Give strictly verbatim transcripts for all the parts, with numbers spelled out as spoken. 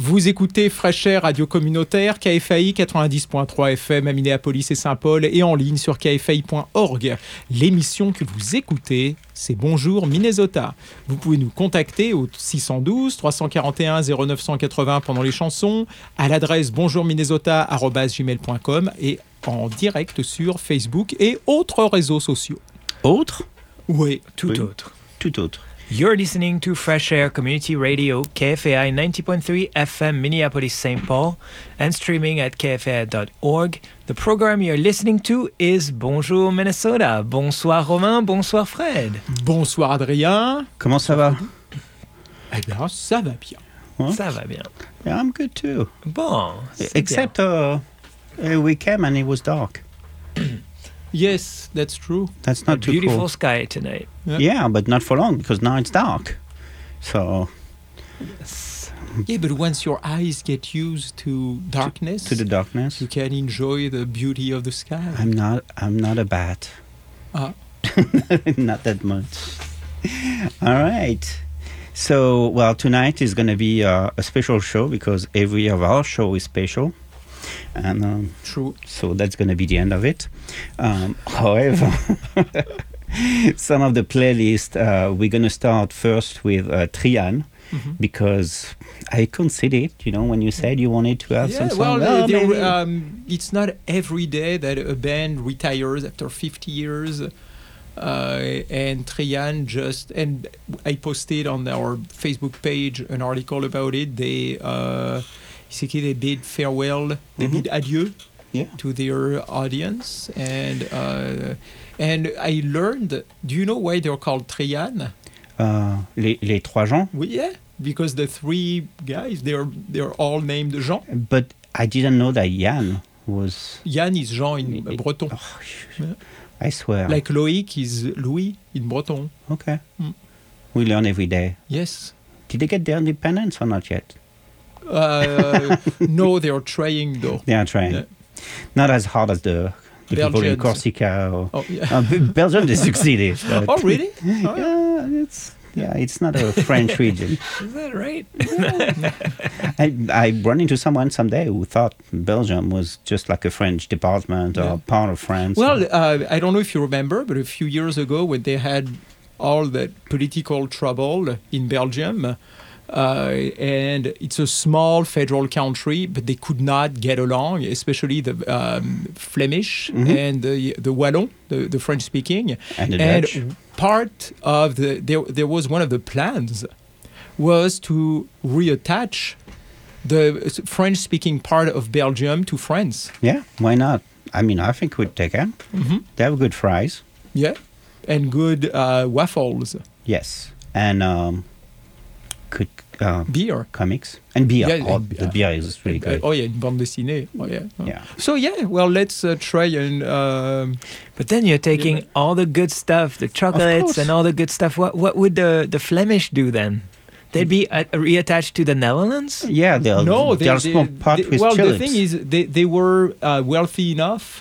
Vous écoutez Fresh Air, radio communautaire, K F A I quatre-vingt-dix point trois F M à Minneapolis et Saint-Paul et en ligne sur K F A I point org. L'émission que vous écoutez, c'est Bonjour Minnesota. Vous pouvez nous contacter au six un deux, trois quatre un, zéro neuf huit zéro pendant les chansons, à l'adresse bonjourminnesota arobase gmail point com et en direct sur Facebook et autres réseaux sociaux. Autres? Oui, tout oui. autre. Tout autre. You're listening to Fresh Air Community Radio, K F A I ninety point three F M, Minneapolis, Saint Paul, and streaming at k f a i dot org. The program you're listening to is Bonjour Minnesota. Bonsoir Romain, bonsoir Fred. Bonsoir Adrien. Comment ça va? Eh bien, ça va bien. Huh? Ça va bien. Yeah, I'm good too. Bon, c'est Except uh, uh, we came and it was dark. Yes, that's true. That's bien. not A too beautiful cool. sky tonight. Yeah. Yeah, but not for long because now it's dark. So Yeah, but once your eyes get used to darkness, to the darkness, you can enjoy the beauty of the sky. I'm not. I'm not a bat. Ah. Not that much. All right. So, well, tonight is going to be uh, a special show because every of our show is special. And um, True. so that's going to be the end of it. Um, however, some of the playlist, uh, we're going to start first with uh, Trian, Mm-hmm. because I consider it, you know, when you said you wanted to have Yeah, some well, song. uh, Oh, there- maybe. um, it's not every day that a band retires after fifty years. Uh, and Trian just, and I posted on our Facebook page an article about it. They, uh, basically they bid farewell, they Mhm. bid adieu Yeah. to their audience. And uh, and I learned, do you know why they're called Trian? Uh, les, les trois gens. Well, yeah, because the three guys, they're they're all named Jean. But I didn't know that Yann was. Yann is Jean in It- breton. Oh, Yeah. I swear. Like Loïc is Louis in breton. Okay. Mm. We learn every day. Yes. Did they get their independence or not yet? Uh, no, they're trying though. They are trying. Yeah. Not as hard as the, the people in Belgians. Corsica. Or, Oh, yeah. uh, B- Belgium, they succeeded. but- Oh, really? Oh, yeah. Yeah, it's yeah, it's not a French region. Is that right? I, I run into someone someday who thought Belgium was just like a French department Yeah. or part of France. Well, uh, I don't know if you remember, but a few years ago when they had all that political trouble in Belgium, uh, and it's a small federal country, but they could not get along, especially the um, Flemish Mhm. and the, the Wallon, the, the French-speaking. and the And Dutch. part of the there, there was one of the plans was to reattach the French-speaking part of Belgium to France. Yeah, why not? I mean, I think we'd take them. Mm-hmm. They have good fries. Yeah, and good uh, waffles, Yes. And um, good uh, beer. comics. And beer. Yeah, oh, and the beer. beer is really Uh, good. oh yeah, une bande dessinée. Oh yeah. Oh. Yeah. So yeah, well, let's uh, try and. Um, But then you're taking Yeah. all the good stuff, the chocolates course. and all the good stuff. What what would the, the Flemish do then? They'd be uh, reattached to the Netherlands? Yeah, they'll, no, they'll they, smoke they- pot they- with well, tulips. the thing is, they they were uh, wealthy enough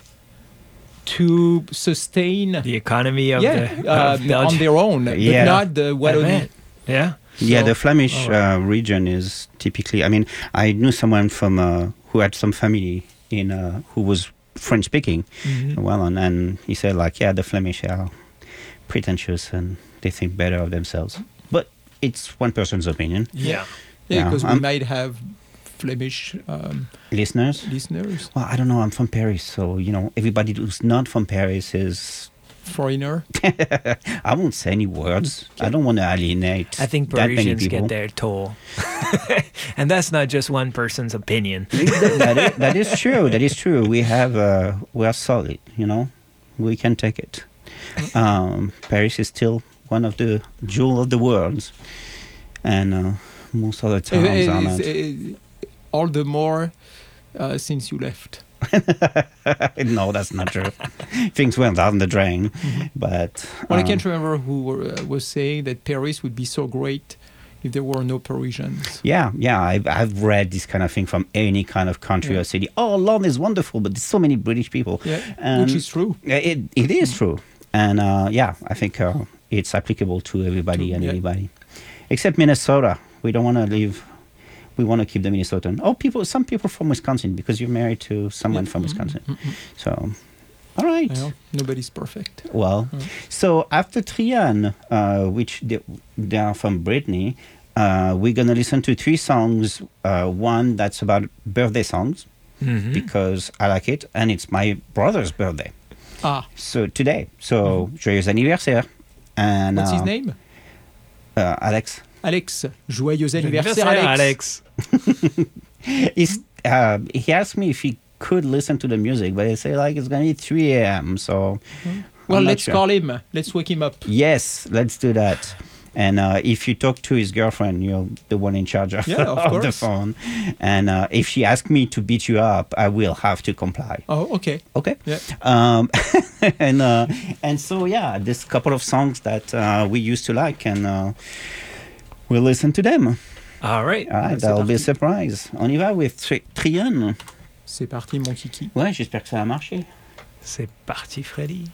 to sustain. The economy of yeah, the uh, of on Belgium. their own, Yeah. but not the I Wallonie. bet. Yeah. Yeah, So- the Flemish Oh, wow. uh, region is typically. I mean, I knew someone from uh, who had some family in uh, who was French speaking, Mhm. well, and, and he said like, yeah, the Flemish are pretentious and they think better of themselves. But it's one person's opinion. Yeah. Yeah, Yeah, because we I'm- might have Flemish um, Listeners. listeners, Well, I don't know. I'm from Paris, so you know, everybody who's not from Paris is. foreigner. I won't say any words. I don't want to alienate. I think that many Parisians people. get their toll. And that's not just one person's opinion. that, is, that is true. That is true. We have. Uh, we are solid. You know, we can take it. Um, Paris is still one of the jewel of the world, and uh, most other towns Uh, are it's, not. uh, all the more uh, since you left. No, that's not true. Things went down the drain, but Well, I um, can't remember who were, uh, was saying that Paris would be so great if there were no Parisians. Yeah, yeah, I've, I've read this kind of thing from any kind of country Yeah. or city. Oh, London is wonderful, but there's so many British people. Yeah, Um, which is true. Yeah, It, it is true. And uh, yeah, I think uh, it's applicable to everybody To- and yeah. anybody. Except Minnesota. We don't want to live... we want to keep the Minnesotan. Oh, people, some people from Wisconsin, because you're married to someone Yeah. from Mm-hmm. Wisconsin. Mm-hmm. So, all right. Well, nobody's perfect. Well, Mm. so after Trian, uh, which they, they are from Brittany, uh, we're going to listen to three songs. Uh, one that's about birthday songs, Mhm. because I like it, and it's my brother's birthday. Ah, So today, so joyeux anniversaire. And, what's his uh, name? Uh, Alex. Alex. Joyeux anniversaire, Anniversaire, Alex. Alex. He's, uh, he asked me if he could listen to the music, but I say like it's going to be three a.m. So, Well, I'm not let's sure. call him. Let's wake him up. Yes, let's do that. And uh, if you talk to his girlfriend, you're the one in charge of, Yeah, of of the course. phone. And uh, if she asks me to beat you up, I will have to comply. Oh, okay. Okay. Yeah. Um, and uh, and so yeah, this couple of songs that uh, we used to like, and uh, we'll listen to them. All right. All right, c'est that'll be a parti. surprise. On y va with Tri- Trian. C'est parti, mon kiki. Ouais, j'espère que ça va marcher. C'est parti, Freddy.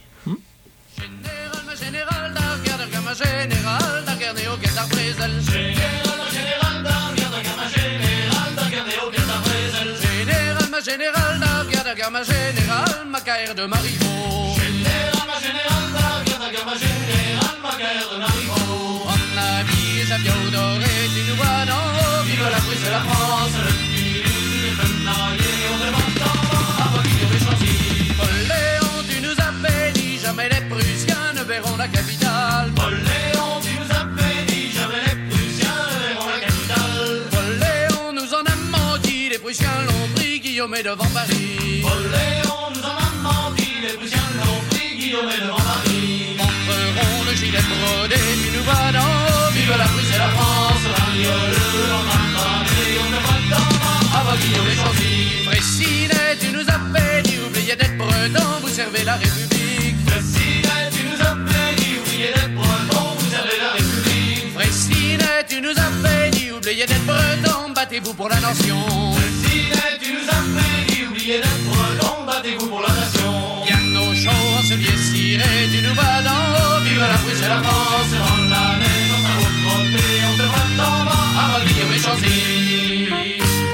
Général, ma général, d'Argard, d'Argard, ma général, d'Argard, néo, guet, d'Arbrézel. Général, ma général, d'Argard, d'Argard, ma général, d'Argard, néo, guet, d'Arbrézel. Général, ma général, d'Argard, d'Argard, ma général, ma K R de Marivaux. Général, ma général, d'Argard, d'Argard, ma général, ma K R de Marivaux. En habillé, chapiot doré, tu nous vois d'en haut, vive la Prusse et la France. Le petit, les fenaillés, on demande en bas, avant qu'il y aurait choisi. Poléon, tu nous as fait dit, jamais les Prussiens ne verront la capitale. Poléon, tu nous as fait dit, jamais les Prussiens ne verront la capitale. Poléon nous en a menti, les Prussiens l'ont pris, Guillaume est devant Paris. Poléon nous en a menti, les Prussiens l'ont pris, Guillaume est devant Paris. Montreront le gilet brodé, tu nous vois d'en haut, vive la Prusse et la France. Ragnoleux, en main on ne voit d'en bas, avant Guillaume est choisi. Fraissinet, tu nous as fait dit, oubliez d'être breton, vous servez la République. Fraissinet, tu nous as fait dit, oubliez d'être breton, vous servez la République. Fraissinet, tu nous as fait dit, oubliez d'être breton, battez-vous pour la nation. Fraissinet, tu nous as fait dit, oubliez d'être breton, battez-vous pour la nation. Piano chaud, en cellier ciré, tu nous vas d'en haut, vive la Prusse et la France. Dans la neige, dans sa route trottée, on te voit d'en bas, avant Guillaume est choisi.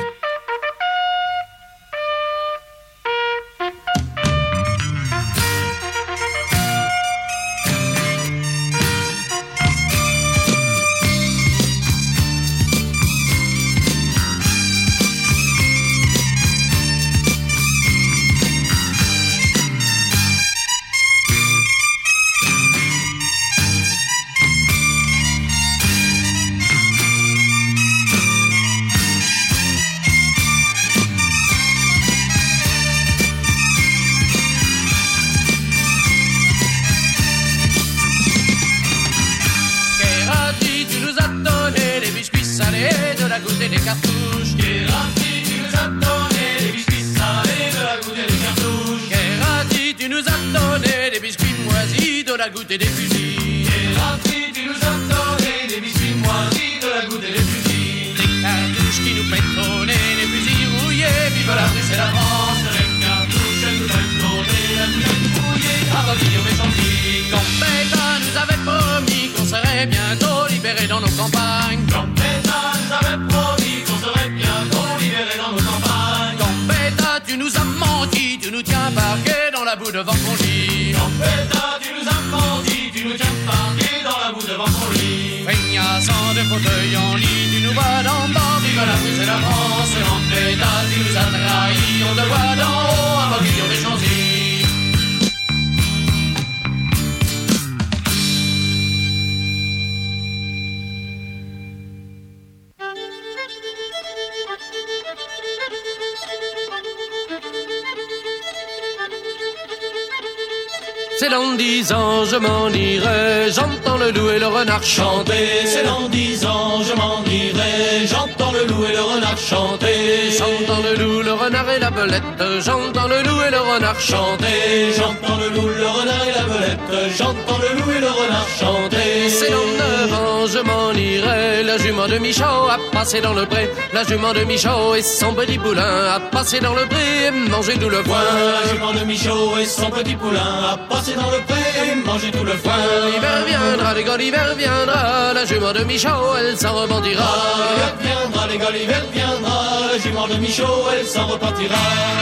Kérati, tu nous as donné des biscuits salés, de la goutte et des cartouches. Kérati, tu nous as donné des biscuits salés, de la goutte et des cartouches. Kérati, tu nous as donné des biscuits moisis, de la goutte et des fusils. Kérati, tu nous as donné des biscuits moisis, de la goutte et des fusils. Les cartouches qui nous pétronnaient, les fusils rouillés, vive la Prusse et la France. Les cartouches nous pétronnaient, la goutte rouillée, avant Guillaume est choisi. Gambetta nous avait promis qu'on serait bientôt libérés dans nos campagnes. Gambetta nous avait promis qu'on serait bientôt libérés dans nos campagnes. Gambetta, tu nous as menti, tu nous tiens parqués dans la boue devant ton lit. Gambetta, tu nous as menti, tu nous tiens parqués dans la boue devant ton lit. Feignassant de fauteuil en lit, tu nous vois d'en bas, vive la Prusse et la France. Gambetta, tu nous as trahis, on te voit d'en haut, avant Guillaume est choisi. C'est dans dix ans, je m'en irai, j'entends le loup et le renard chanter. C'est dans dix ans, je m'en irai, j'entends le loup et le renard chanter. J'entends le loup, le renard et la belette, j'entends le loup et le renard chanter. J'entends le loup, le renard et la belette, j'entends le loup et le renard chanter. C'est dans neuf ans, je m'en irai, la jument de Michaud a passé dans le pré. La jument de Michaud et son petit poulain a passé dans le pré et mangé tout le foin. La jument de Michaud et son petit poulain a passé passer dans le pré et manger tout le foin. L'hiver viendra, les gars, l'hiver viendra, la jument de Michaud, elle s'en repentira. L'hiver viendra, les gars, l'hiver viendra, la jument de Michaud, elle s'en repentira.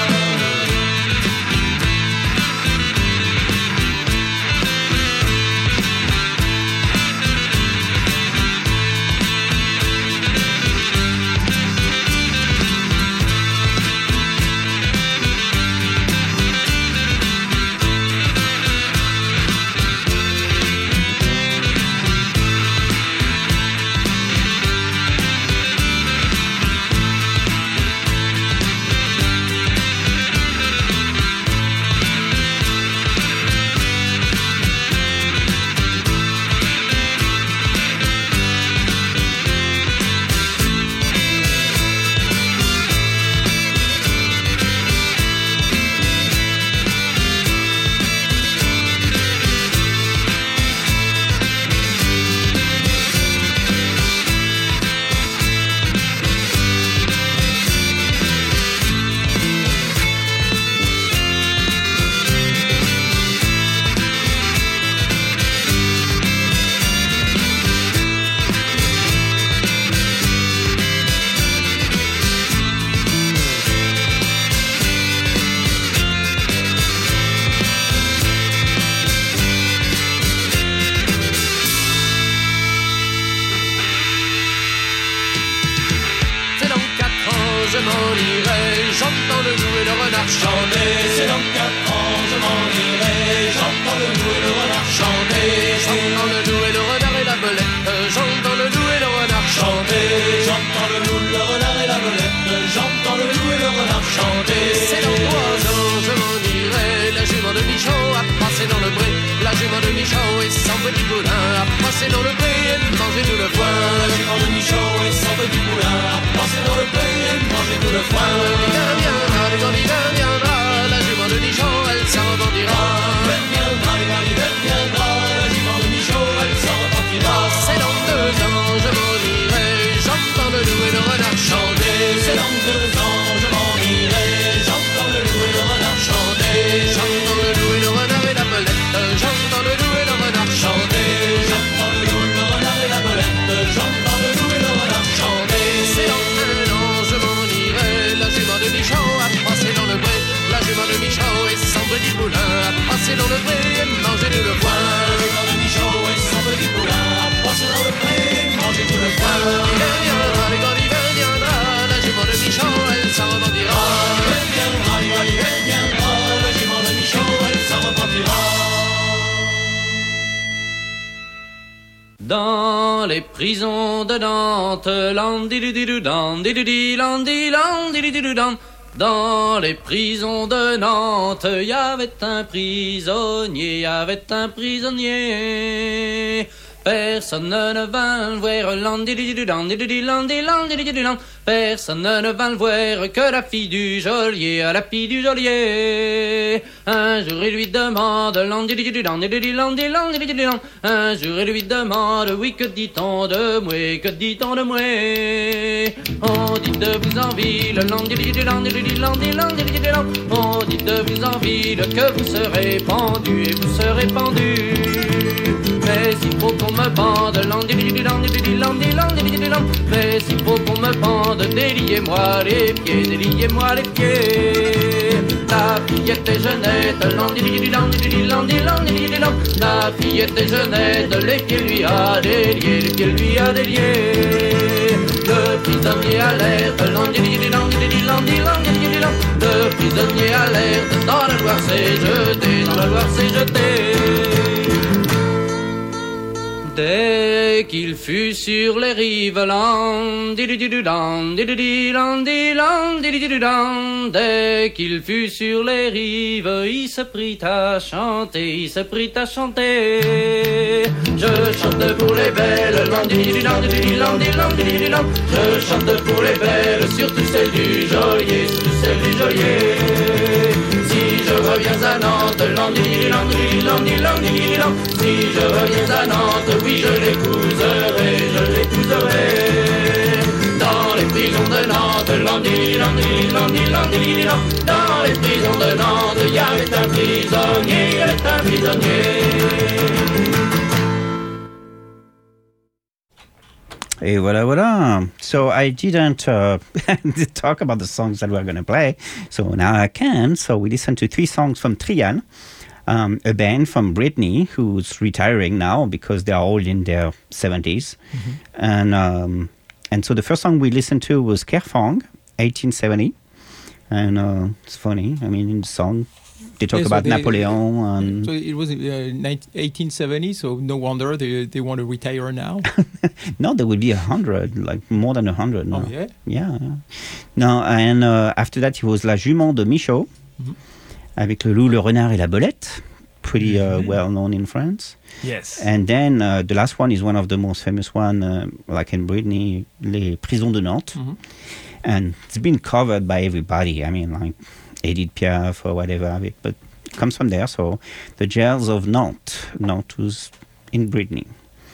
Dans les prisons de Nantes, dans les prisons de Nantes, il y avait un prisonnier, il y avait un prisonnier. Personne ne vint le voir, personne ne vint le voir que la fille du geôlier, la fille du geôlier. Un jour il lui demande, un jour il lui demande, oui que dit-on de moi, que dit-on de moi? On dit de vous en ville, on dit de vous en ville que vous serez pendu et vous serez pendu. Mais il faut qu'on me pende, mais il faut qu'on me pende, déliez-moi les pieds, déliez-moi les pieds. La fillette est jeunette, la fillette est jeunette, les pieds lui a déliés, les pieds lui a déliés. Le prisonnier alerte, le prisonnier alerte, dans la Loire s'est jeté, dans la Loire s'est jeté. Dès qu'il fut sur les rives, dès qu'il fut sur les rives, il se prit à chanter, il se prit à chanter. Je chante pour les belles, je chante pour les belles, surtout celles du geôlier, surtout celles du geôlier. Si je reviens à Nantes, si je reviens à Nantes, oui je l'épouserai, je l'épouserai. Dans les prisons de Nantes, Lundi, lundi, lundi, lundi, lundi, dans les prisons de Nantes, il y avait un prisonnier, il y avait un prisonnier. Et voilà, voilà. So I didn't uh, talk about the songs that we're going to play. So now I can. So we listened to three songs from Trian, um, a band from Brittany who's retiring now because they're all in their seventies. Mm-hmm. And um, and so the first song we listened to was Kerfang, eighteen seventy. And uh, it's funny. I mean, in the song, they talk yeah, so about they, Napoleon. And so it was uh, eighteen seventy, so no wonder they, they want to retire now. No, there would be a hundred, like more than a hundred now. Oh, yeah? Yeah. yeah. No, and uh, after that, it was La Jument de Michaud, mm-hmm. avec le loup, le renard et la belette. Pretty uh, mm-hmm. well known in France. Yes. And then uh, the last one is one of the most famous one, uh, like in Brittany, Les Prisons de Nantes. Mm-hmm. And it's been covered by everybody. I mean, like Edith Piaf or whatever, but it comes from there. So the jails of Nantes, Nantes was in Brittany.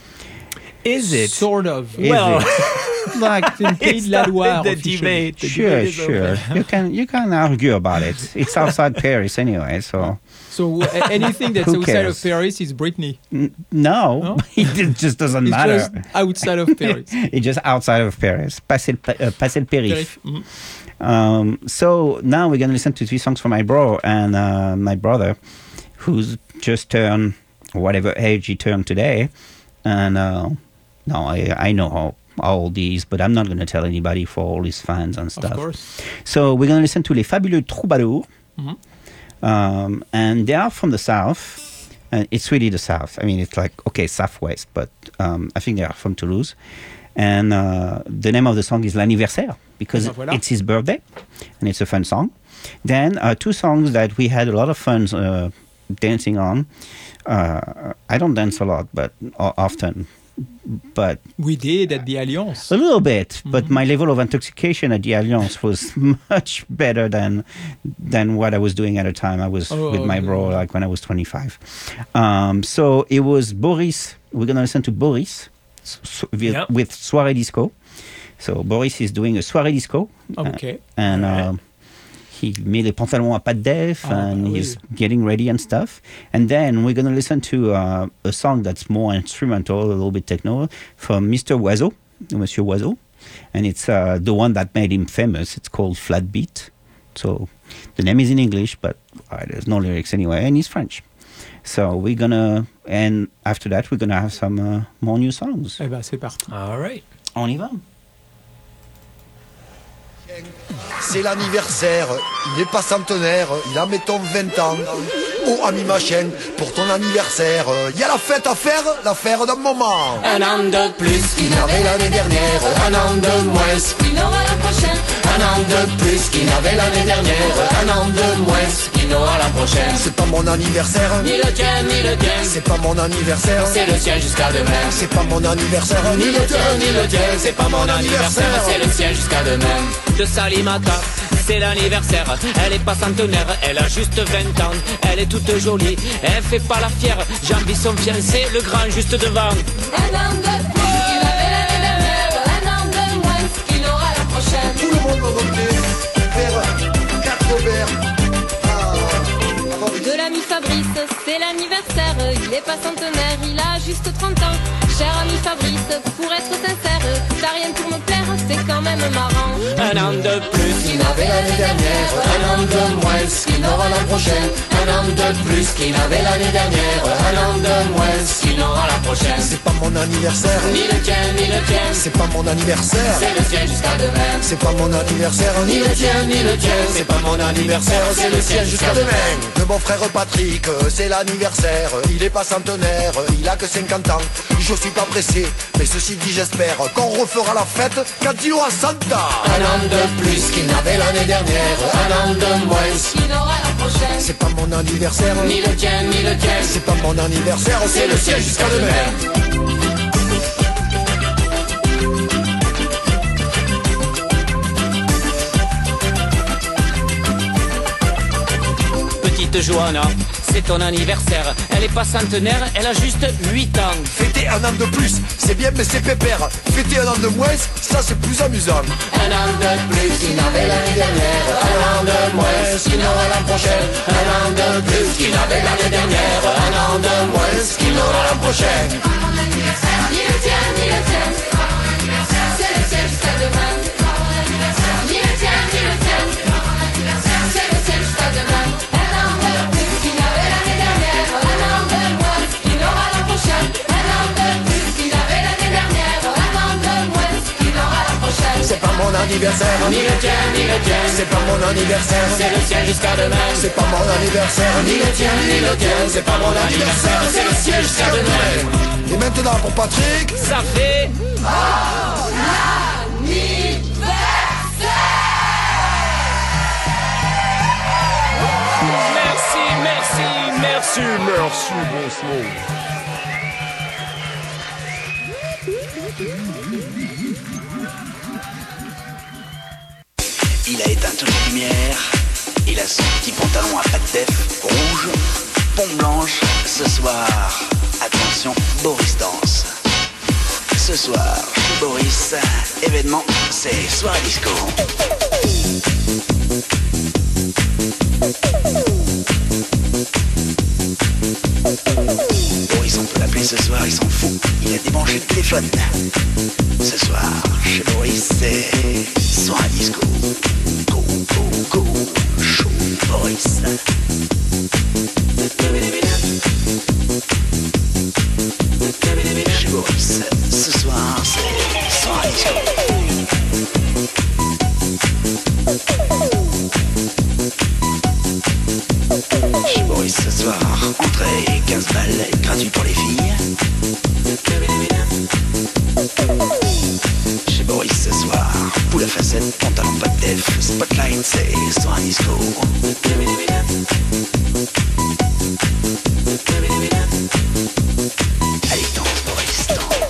Is it? Sort of. Is well, it? Like in Pays de la Loire. the debate. The Sure, debate is sure. over. you can you can argue about it. It's outside Paris anyway, so. So uh, anything that's Who outside cares? of Paris is Brittany. N- no, No? it just doesn't It's matter. just outside of Paris. It's just outside of Paris. Passé le, pa- uh, passé le périph'. Mm. Um, so now we're going to listen to three songs from my bro and uh, my brother, who's just turned whatever age he turned today. And uh, no, I, I know how, how old he is, but I'm not going to tell anybody for all his fans and stuff. Of course. So we're going to listen to Les Fabuleux Troubadours. Mm-hmm. Um, and they are from the south. And it's really the south. I mean, it's like, okay, southwest, but um, I think they are from Toulouse. And uh, the name of the song is L'Anniversaire, because Ah, voilà. it's his birthday, and it's a fun song. Then uh, two songs that we had a lot of fun uh, dancing on. Uh, I don't dance a lot, but uh, often. But We did at the Alliance. a little bit, mm-hmm. but Mm-hmm. my level of intoxication at the Alliance was much better than than what I was doing at the time. I was Oh, with my okay. bro like when I was twenty-five. Um, so it was Boris. We're gonna listen to Boris so, so, with, Yep. with Soirée Disco. So Boris is doing a Soirée Disco. Okay. Uh, and uh, he made les pantalons à pattes d'elfe Ah, and bah oui. he's getting ready and stuff. And then we're going to listen to uh, a song that's more instrumental, a little bit techno, from Mister Oiseau, Monsieur Oiseau. And it's uh, the one that made him famous. It's called Flat Beat. So the name is in English, but uh, there's no lyrics anyway. And he's French. So we're going to, and after that, we're going to have some uh, more new songs. Eh ben, c'est parti. All right. On y va. C'est l'anniversaire, il n'est pas centenaire, il a mettons vingt ans. Oh ami machin, pour ton anniversaire, il y a la fête à faire, l'affaire d'un moment. Un an de plus qu'il n'avait l'année dernière, un an de moins qu'il n'aura la prochaine. Un an de plus qu'il n'avait l'année dernière, un an de moins qu'il n'aura la prochaine. C'est pas mon anniversaire, Ni le tien, ni le tien, c'est pas mon anniversaire, c'est le sien jusqu'à demain. c'est pas mon anniversaire, Ni le tien, ni le tien, c'est pas mon anniversaire, c'est le sien jusqu'à demain. De Salimata, c'est l'anniversaire. Elle est pas centenaire, elle a juste vingt ans. Elle est toute jolie, elle fait pas la fière. Jean-Bi son fiancé, le grand juste devant. Un an de plus qu'il avait l'année dernière, un an de moins qu'il aura la prochaine. tout le monde va monter vers quatre Robert. De l'ami Fabrice, c'est l'anniversaire. Il est pas centenaire, il a juste trente ans. Cher ami Fabrice, pour être sincère, t'as rien pour me plaire, c'est quand même marrant. Un an de plus Qu'il n'avait l'année dernière, un an de moins qu'il n'aura l'an prochain. Un an de plus qu'il n'avait l'année dernière, un an de moins qu'il n'aura la prochaine. C'est pas mon anniversaire, Ni le tien, ni le tien, c'est pas mon anniversaire, c'est le sien jusqu'à demain. c'est pas mon anniversaire, Ni le tien, ni le tien, c'est pas mon anniversaire, c'est le sien jusqu'à demain. De mon frère Patrick, c'est l'anniversaire. Il est pas centenaire, il a que cinquante ans. Je suis pas pressé, mais ceci dit j'espère qu'on refera la fête quand il aura cent ans. Un an de plus qu'il n'avait l'année dernière, un an de moins. Qu'il aura la prochaine. C'est pas mon anniversaire, Ni le tien, ni le tien, c'est pas mon anniversaire, c'est le sien jusqu'à demain. Petit petite Johanna, c'est ton anniversaire. Elle est pas centenaire, elle a juste huit ans. Fêter un an de plus, c'est bien mais c'est pépère. Fêter un an de moins, ça c'est plus amusant. Un an de plus qu'il n'avait l'année dernière. Un an de moins qu'il n'aura l'an prochain. Un an de plus qu'il n'avait l'année dernière. Un an de moins qu'il n'aura l'an prochain. C'est pas mon anniversaire, ni le tien, ni le tien. C'est pas mon anniversaire, c'est le tien jusqu'à demain. C'est pas mon anniversaire, ni le tien, ni le tien. C'est pas mon anniversaire, c'est le tien jusqu'à demain. Un an de plus qu'il n'avait l'année dernière. Un an de moins qu'il n'aura l'an prochain. Un an de plus qu'il avait l'année dernière. Un an de moins qu'il aura l'an prochain. C'est pas mon anniversaire, Ni le tien, ni le tien, c'est pas mon anniversaire. c'est le sien jusqu'à demain. C'est pas mon anniversaire, Ni le tien, ni le tien, c'est pas mon anniversaire, c'est le sien jusqu'à demain. Et maintenant pour Patrick, Ça fait merci, merci, merci, merci, bonsoir. Il a éteint toutes les lumières, il a son petit pantalon à pattes def rouge, pompe blanche. Ce soir, attention, Boris danse. Ce soir, chez Boris, événement, c'est soirée disco. Boris, on peut l'appeler ce soir, il s'en fout, il a débranché le téléphone. Ce soir, chez Boris, c'est soirée disco. Go, go, go, chaud, Boris. Chez Boris, ce soir, c'est soirée disco. Chez Boris ce soir, entrée quinze balles, gratuit pour les filles. Chez Boris ce soir, poule à facettes, pantalon pas de def, spotlight, c'est soir disco. Allez, danse Boris,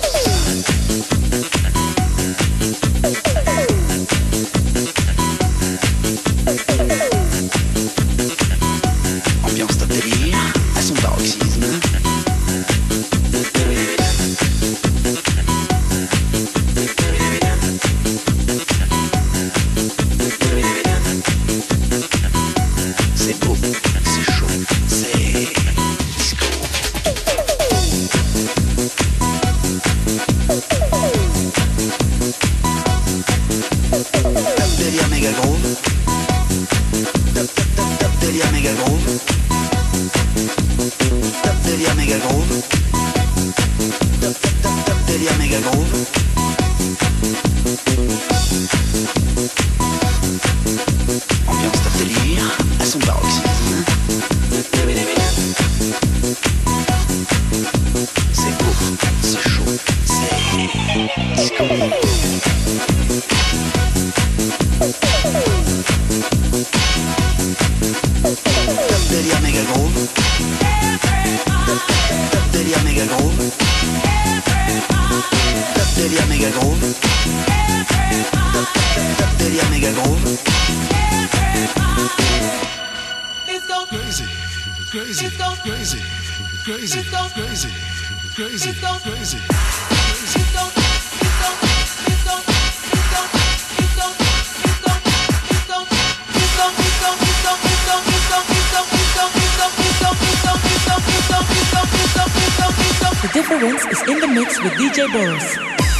ambiance top délire, à son paroxysme. C'est beau, c'est chaud, c'est disco. Top délire méga groove. Top, top, top, top délire méga groove. Top délire méga groove. Top, top, top, top délire méga groove. Ambiance top délire, à son paroxysme. C'est beau, c'est chaud, c'est disco. Top délire méga groove. Top, top, top délire méga groove. Top délire méga groove. Top, top, top, top délire méga groove. Crazy, crazy, crazy, crazy, crazy, crazy, crazy. The difference is in the mix with D J Boris.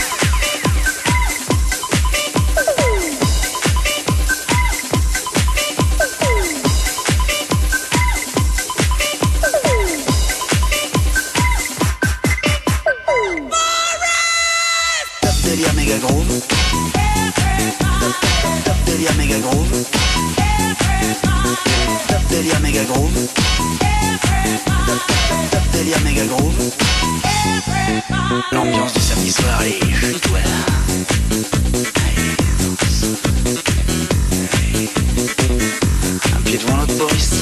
Top délire méga groove. Top, top, top délire méga groove. Top délire méga groove. Top, top, top, top délire méga groove. L'ambiance du samedi soir est juste toi. Allez, danse. Allez. Un pied devant l'autre, Boris.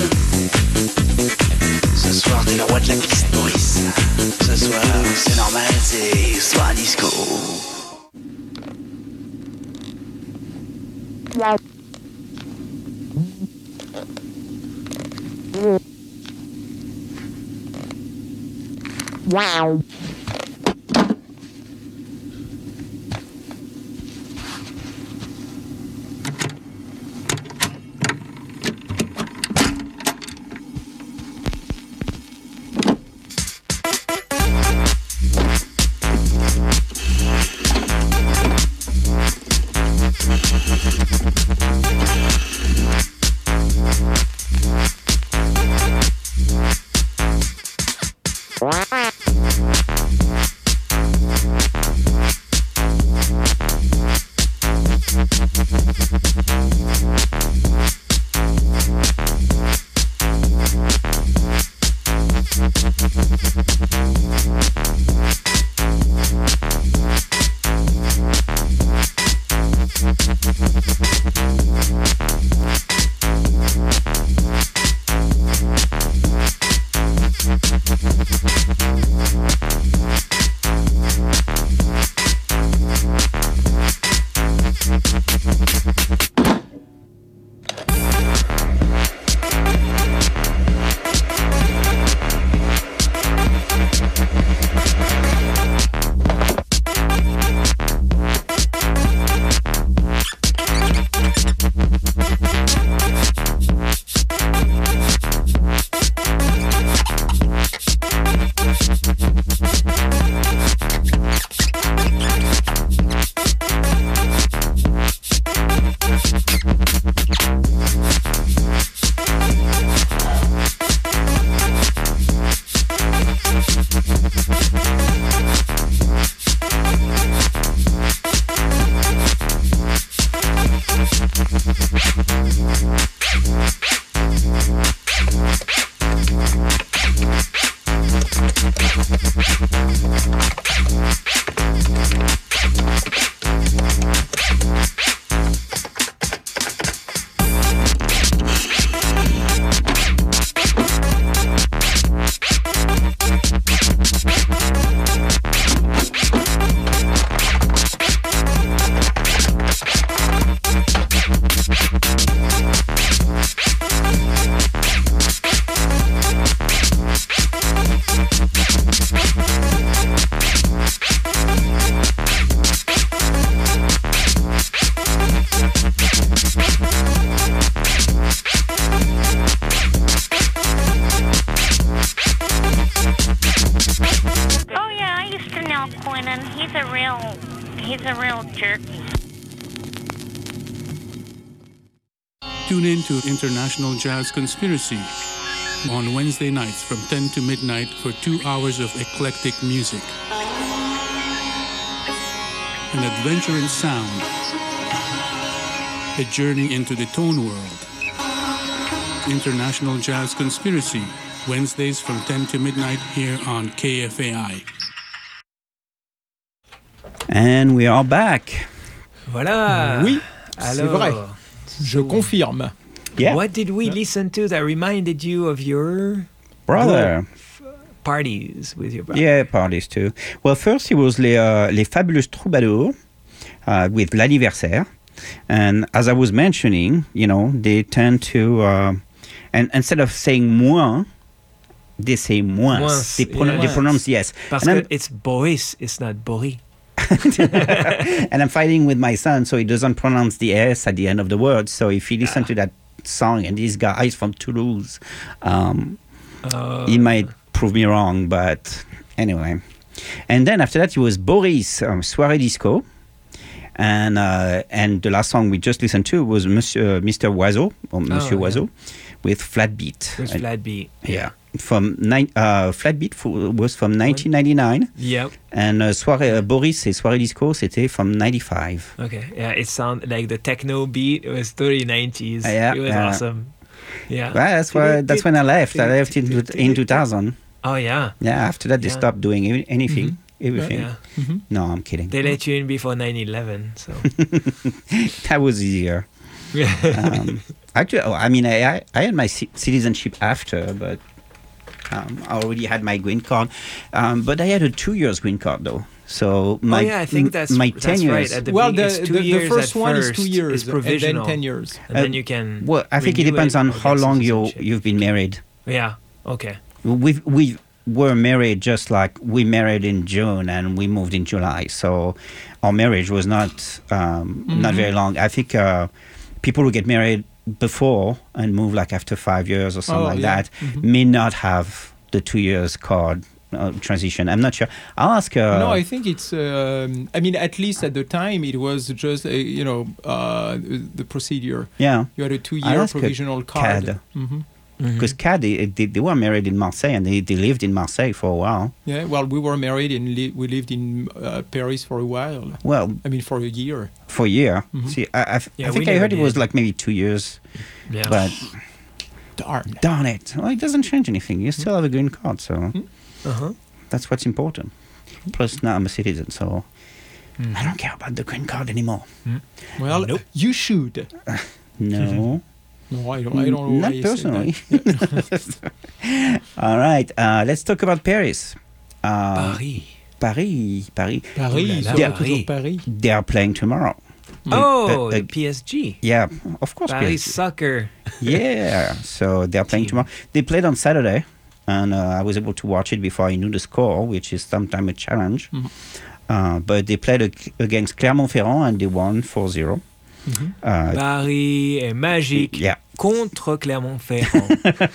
Ce soir t'es le roi de la piste, Boris. Ce soir c'est normal, c'est soir disco. Wow. Tune in to International Jazz Conspiracy on Wednesday nights from ten to midnight for two hours of eclectic music. An adventure in sound. A journey into the tone world. International Jazz Conspiracy, Wednesdays from ten to midnight here on K F A I. And we are back. Voilà. Oui, c'est Alors, vrai. Je confirme. Yeah. What did we listen to that reminded you of your Brother. parties with your brother? Yeah, parties too. Well, first it was les, uh, les Fabulous Troubadours uh, with L'Anniversaire. And as I was mentioning, you know, they tend to, uh, and instead of saying moins, they say moins. Moins, They, pro- yeah. they pronounce yes. Parce And que I'm- it's Boris, it's not Bori. and I'm fighting with my son, so he doesn't pronounce the S at the end of the word. So if he listens to that song and this guy is from Toulouse, um, Uh, he might prove me wrong. But anyway. And then after that, it was Boris, um, Soirée Disco. And uh, and the last song we just listened to was Monsieur, Mister Oiseau, or Monsieur yeah. Oiseau, with Flat Beat. With And- Flat Beat. Yeah. From nine, uh, Flat Beat f- was from nineteen ninety-nine. Yep. And uh, Soirée, uh, Boris et Soirée Disco, c'était from ninety-five. Okay. Yeah, it sounded like the techno beat. It was thirty nineties. Uh, yeah, It was yeah. awesome. Yeah. Well, that's why. That's when I left. I left in in two thousand. Oh, yeah. Yeah. After that, they Yeah. stopped doing any- anything, everything. Yeah. No, I'm kidding. They let you in before nine eleven, so. That was easier. um, actually, oh, I mean, I I, I had my ci- citizenship after, but um, I already had my green card. Um, but I had a two years green card though. So my oh, yeah, I think that's, my that's ten right. years. At the Well, beginning, the, it's two the, the years first at one first. is two years, It's and provisional. then ten years. And Uh, then you can. Well, I think it renew depends on or how get long you citizenship. you've been married. Yeah. Okay. We we were married just like we married in June and we moved in July. So our marriage was not um, Mhm. not very long. I think uh, people who get married before and move like after five years or something Oh, like yeah. that Mhm. may not have the two years card uh, transition. I'm not sure. I'll ask. Uh, no, I think it's. Um, I mean, at least at the time, it was just uh, you know uh, the procedure. Yeah. You had a I'll two-year ask, uh, provisional card. Cad. Mhm. Because Cad, they, they, they were married in Marseille and they, they lived in Marseille for a while. Yeah. Well, we were married and li- we lived in uh, Paris for a while. Well, I mean, for a year. for a year. Mhm. See, I, I, f- Yeah, I think we I heard never it was did. like maybe two years. Yeah. But Darn. darn it. Well, it doesn't change anything. You still have a green card, so Uh-huh. that's what's important. Plus, now I'm a citizen, so Mm. I don't care about the green card anymore. Well, Nope. you should. No. No, I don't. I don't know. why Not you said personally. that. All right. Uh, let's talk about Paris. Uh, Paris. Paris. Paris. Paris, Ouh là là, ils sont Paris. toujours Paris. They are playing tomorrow. Oh, Uh, the uh, P S G. Yeah, of course. Paris P S G. soccer. Yeah, so they're playing Team. tomorrow. They played on Saturday, and uh, I was able to watch it before I knew the score, which is sometimes a challenge. Mhm. Uh, but they played ag- against Clermont-Ferrand and they won four zero. Mhm. Uh, Paris est magique yeah. contre Clermont-Ferrand.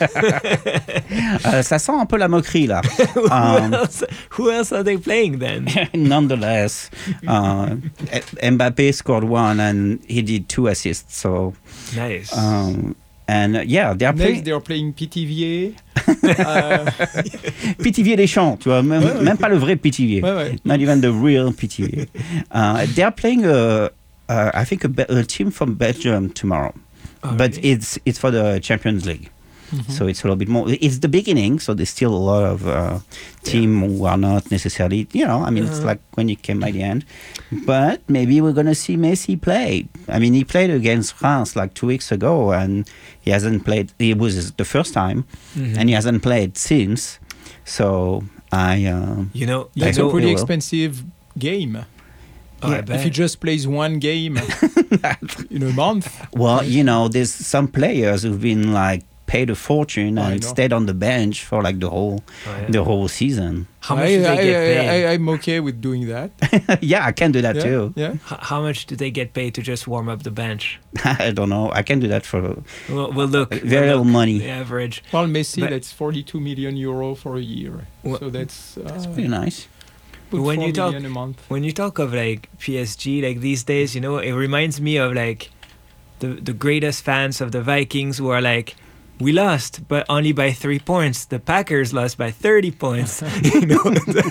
Euh, ça sent un peu la moquerie là. who, Um, else, who else are they playing then? Nonetheless, uh, M- Mbappe scored one and he did two assists. So, Nice. um, and uh, yeah, they are Next, playing they are playing Pithiviers. uh, Pithiviers Deschamps, tu vois, même, Ouais, ouais. même pas le vrai Pithiviers. ouais, ouais. Not even the real Pithiviers. Uh, they are playing, uh, uh, I think, a, Be- a team from Belgium tomorrow. Oh, but really? it's it's for the Champions League. So it's a little bit more. It's the beginning, so there's still a lot of uh, team who are not necessarily, you know, I mean, it's Uh-huh. like when you came by the end. But maybe we're going to see Messi play. I mean, he played against France like two weeks ago, and he hasn't played. It was the first time, Mhm. and he hasn't played since. So I. Uh, You know, I It's a hope pretty he will. expensive game. Oh, I Yeah, bet. If he just plays one game in a month. Well, you know, there's some players who've been like paid a fortune I and know. stayed on the bench for like the whole Oh, yeah. the whole season. How much I, do they I, get I, paid? I, I'm okay with doing that. Yeah, I can do that yeah, too. Yeah. H- how much do they get paid to just warm up the bench? I don't know. I can do that for We'll, we'll look. very we'll little look money. The average. Well, Messi, But- that's forty-two million euro for a year. Wha- So that's, uh, That's pretty nice. put When four you talk- million a month. When you talk of like P S G, like these days, you know, it reminds me of like the the greatest fans of the Vikings who are like, we lost, but only by three points. The Packers lost by thirty points. You know,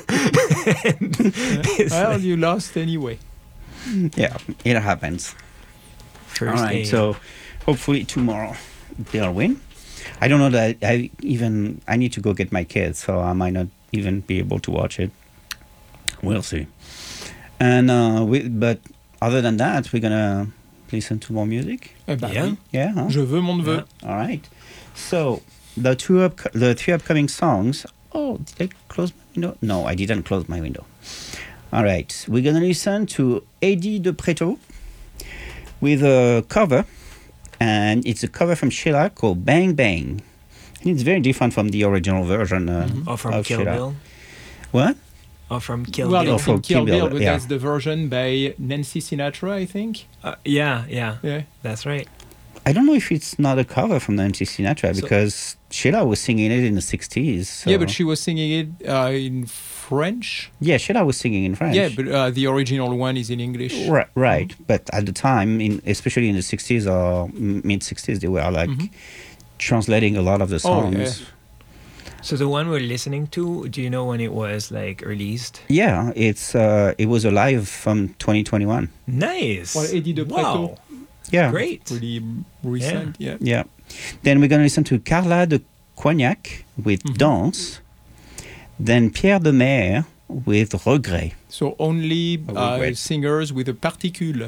And it's Well, like you lost anyway. Yeah, it happens. first All right, game. so hopefully tomorrow they'll win. I don't know that I even I need to go get my kids, so I might not even be able to watch it. We'll see. And uh, we, but other than that, we're gonna listen to more music. Eh ben Yeah. oui. Yeah. Huh? Je veux mon neveu. All right. So the two up, the three upcoming songs. Oh, did I close my window? No, I didn't close my window. All right, we're gonna listen to Eddie De Preto with a cover, and it's a cover from Sheila called Bang Bang. And it's very different from the original version uh, Or from of Kill Sheila. Bill. What? Or from Kill Well, Bill. it's from in Kill Kill Bill, Bill, but yeah. that's the version by Nancy Sinatra, I think. Uh, yeah, yeah, Yeah. that's right. I don't know if it's not a cover from Nancy Sinatra So- because Sheila was singing it in the sixties. So. Yeah, but she was singing it uh, in French. Yeah, Sheila was singing in French. Yeah, but uh, the original one is in English. Right, right. But at the time, in especially in the sixties or mid sixties, they were like Mhm. translating a lot of the Oh, songs. yeah. So the one we're listening to, do you know when it was like released? Yeah, it's uh, it was a live from twenty twenty-one. Nice. Well, Eddie De Preto. Wow. Yeah, Great. Pretty recent, yeah. yeah. Then we're gonna listen to Carla de Cognac with Mhm. Danse. Then Pierre de Mer with Regret. So only Oh, uh, wait. singers with a particule.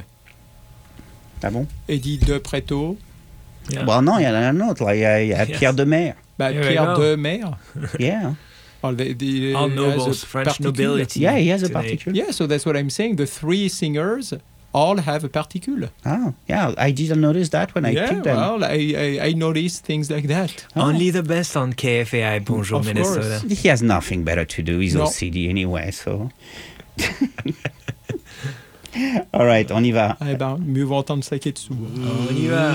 Ah bon? Eddie De Preto. Yeah. Well, non, il y en a un autre. Là. Il y a, il y a Yes. Pierre de Mer. Bah, There we Pierre go. De Mer. Yeah, Well, the, the, All has a nobles, French particule. nobility. yeah, he has a today. particular. Yeah, so that's what I'm saying. The three singers all have a particule. Oh, yeah, I didn't notice that when I yeah, picked them. well, I, I, I noticed things like that. Oh. Only the best on K F A I. Bonjour, Of Minnesota. course. He has nothing better to do. He's No. O C D anyway, so... All right, on y va. Eh ben, mieux vaut entendre ça qu'être sourd. On y va.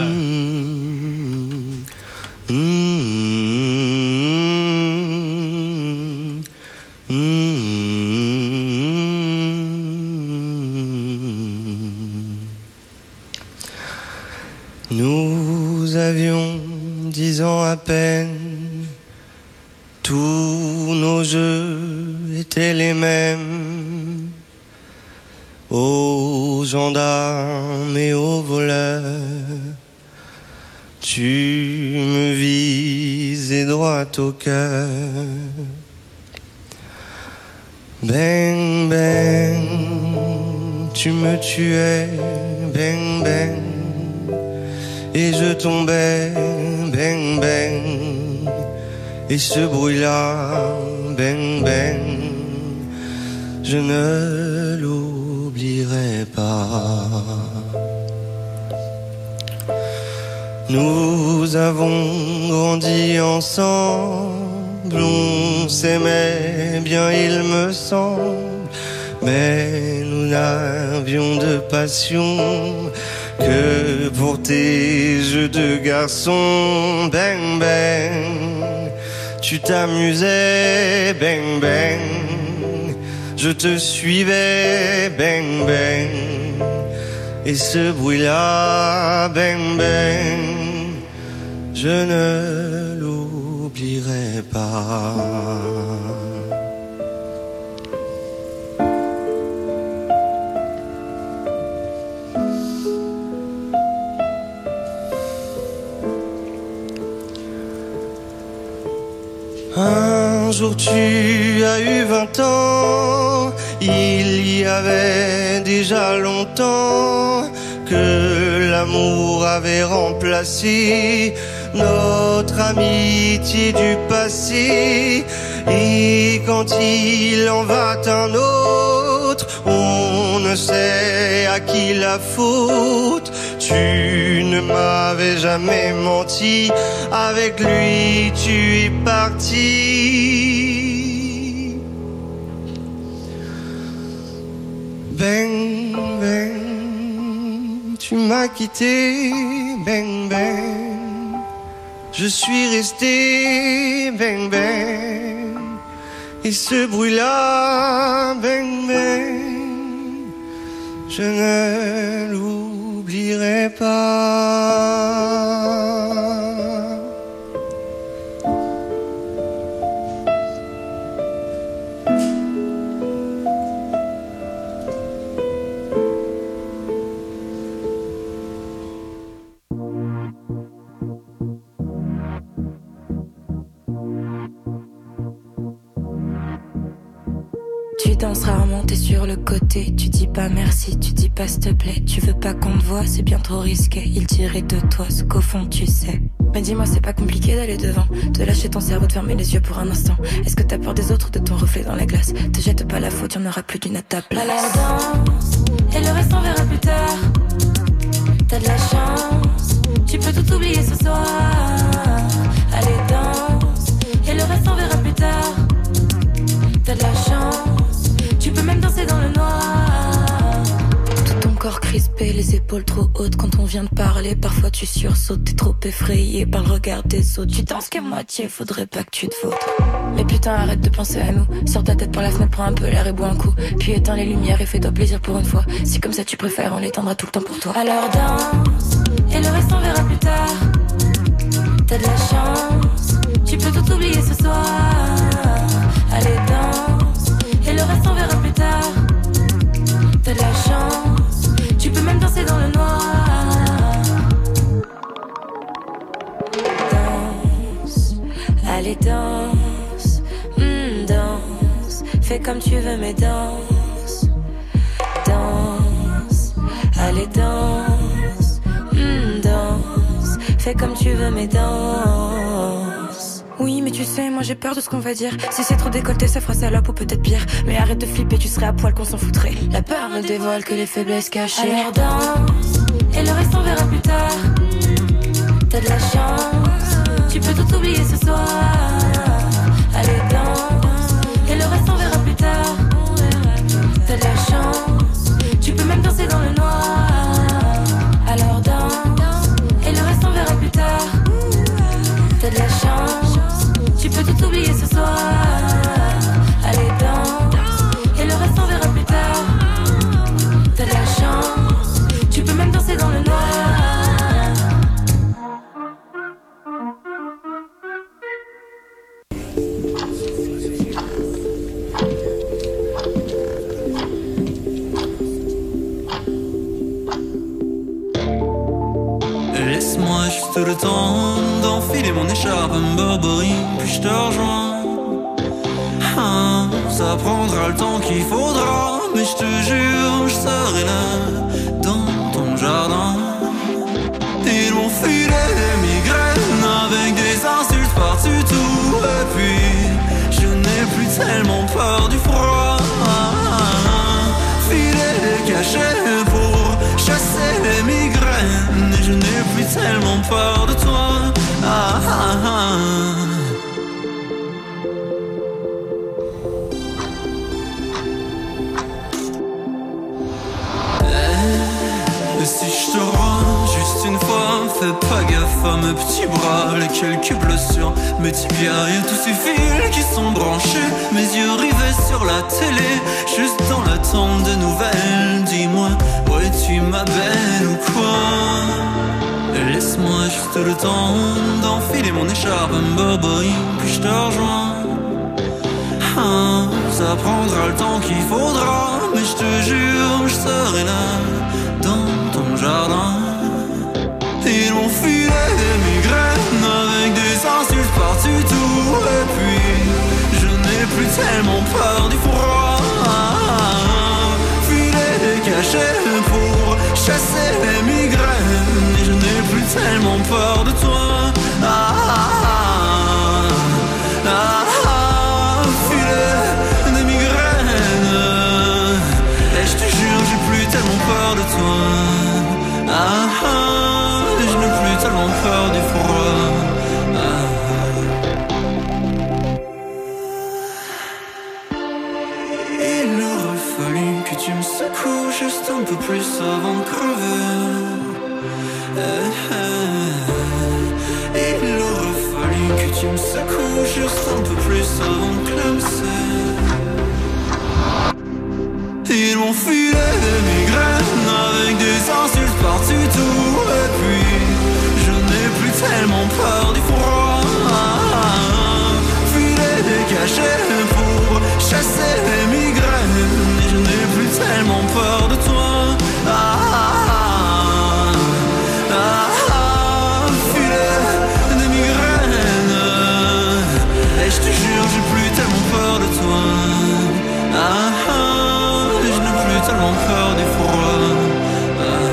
Nous avions dix ans à peine, tous nos jeux étaient les mêmes, aux gendarmes et aux voleurs. Tu me visais droit au cœur. Bang, bang, tu me tuais, bang, bang, et je tombais, bang, bang, et ce bruit-là, bang, bang, je ne l'oublierai pas. Nous avons grandi ensemble, on s'aimait bien il me semble, mais nous n'avions de passion que pour tes jeux de garçon. Bang bang, tu t'amusais, bang bang, je te suivais, bang bang, et ce bruit-là, bang bang, je ne l'oublierai pas. Un jour tu as eu vingt ans, il y avait déjà longtemps que l'amour avait remplacé notre amitié du passé. Et quand il en va un autre, on ne sait à qui la faute. Tu ne m'avais jamais menti, avec lui tu es parti. Bang, bang, tu m'as quitté, bang, bang, je suis resté, bang, bang, et ce bruit-là, bang, bang, je ne l'oublierai pas. Tu danses rarement, t'es sur le côté. Tu dis pas merci, tu dis pas s'il te plaît. Tu veux pas qu'on te voit, c'est bien trop risqué. Il dirait de toi ce qu'au fond tu sais. Mais dis-moi, c'est pas compliqué d'aller devant, de lâcher ton cerveau, de fermer les yeux pour un instant. Est-ce que t'as peur des autres, de ton reflet dans la glace? Te jette pas la faute, y'en aura plus d'une à ta place. Alors danse, et le reste on verra plus tard. T'as de la chance, tu peux tout oublier ce soir. Allez danse, et le reste on verra plus tard. T'as de la chance, tu peux même danser dans le noir. Tout ton corps crispé, les épaules trop hautes. Quand on vient de parler, parfois tu sursautes. T'es trop effrayé par le regard des autres. Tu danses qu'à moitié, faudrait pas que tu te vautres. Mais putain, arrête de penser à nous. Sors ta tête par la fenêtre, prends un peu l'air et bois un coup. Puis éteins les lumières et fais-toi plaisir pour une fois. Si comme ça tu préfères, on l'éteindra tout le temps pour toi. Alors danse, et le reste on verra plus tard. T'as de la chance, tu peux tout oublier ce soir. Allez danse, et le reste on verra plus tard. T'as de la chance, tu peux même danser dans le noir. Danse, allez danse, mm, danse. Fais comme tu veux mais danse. Danse, allez danse, mm, danse. Fais comme tu veux mais danse. Oui mais mais tu sais, moi j'ai peur de ce qu'on va dire. Si c'est trop décolleté, ça fera salope ou peut-être pire. Mais arrête de flipper, tu serais à poil qu'on s'en foutrait. La peur ne dévoile que les faiblesses cachées. Alors danse, et le reste on verra plus tard. T'as de la chance, tu peux tout oublier ce soir. Allez danse, et le reste on verra plus tard. T'as de la chance, tu peux même danser dans le noir. Alors danse, et le reste on verra plus tard. T'as de la chance, tu peux tout oublier ce soir. Allez danse, et le reste on verra plus tard. T'as de la chance, tu peux même danser dans le noir. Laisse-moi juste le temps d'enfiler mon écharpe à Burberry, puis je te rejoins. Ah, ça prendra le temps qu'il faudra, mais je te jure, je serai là, dans ton jardin. Ils m'ont filé des migraines avec des insultes par-dessus tout. Et puis, je n'ai plus tellement peur du froid. Filer des cachets pour chasser les migraines. Et je n'ai plus tellement peur de toi. Ah, ah, ah. Et si je te rends juste une fois, fais pas gaffe à mes petits bras, les quelques blessures, mes tibias et tous ces fils qui sont branchés, mes yeux rivés sur la télé, juste dans l'attente de nouvelles. Dis-moi, où es-tu ma belle ou quoi? Laisse-moi juste le temps d'enfiler mon écharpe à Burberry, puis je te rejoins. Ah, ça prendra le temps qu'il faudra, mais je te jure, je serai là, dans ton jardin. Ils m'ont filé des migraines avec des insultes par-dessus tout. Et puis, je n'ai plus tellement peur du froid. Filer des cachets pour chasser les migraines. Et je n'ai plus tellement peur de toi. Ah, ah, ah, ah, filer des migraines. Et je te jure, j'ai plus tellement peur de toi. Ah, ah, je n'ai plus tellement peur du froid. Ah. Il aurait fallu que tu me secoues juste un peu plus avant de crever. Eh, eh. Il aurait fallu que tu me secoues juste un peu plus avant de clamser. Ils m'ont filé des migraines avec des insultes par-dessus tout. Et puis, je n'ai plus tellement peur du froid. Filer des cachets pour chasser les migraines. Et je n'ai plus tellement peur de toi. Ah, ah, ah, ah, filer des migraines. Et je te jure, j'ai plus tellement peur de toi. Ah, ah, je n'ai plus tellement peur du froid. Ah.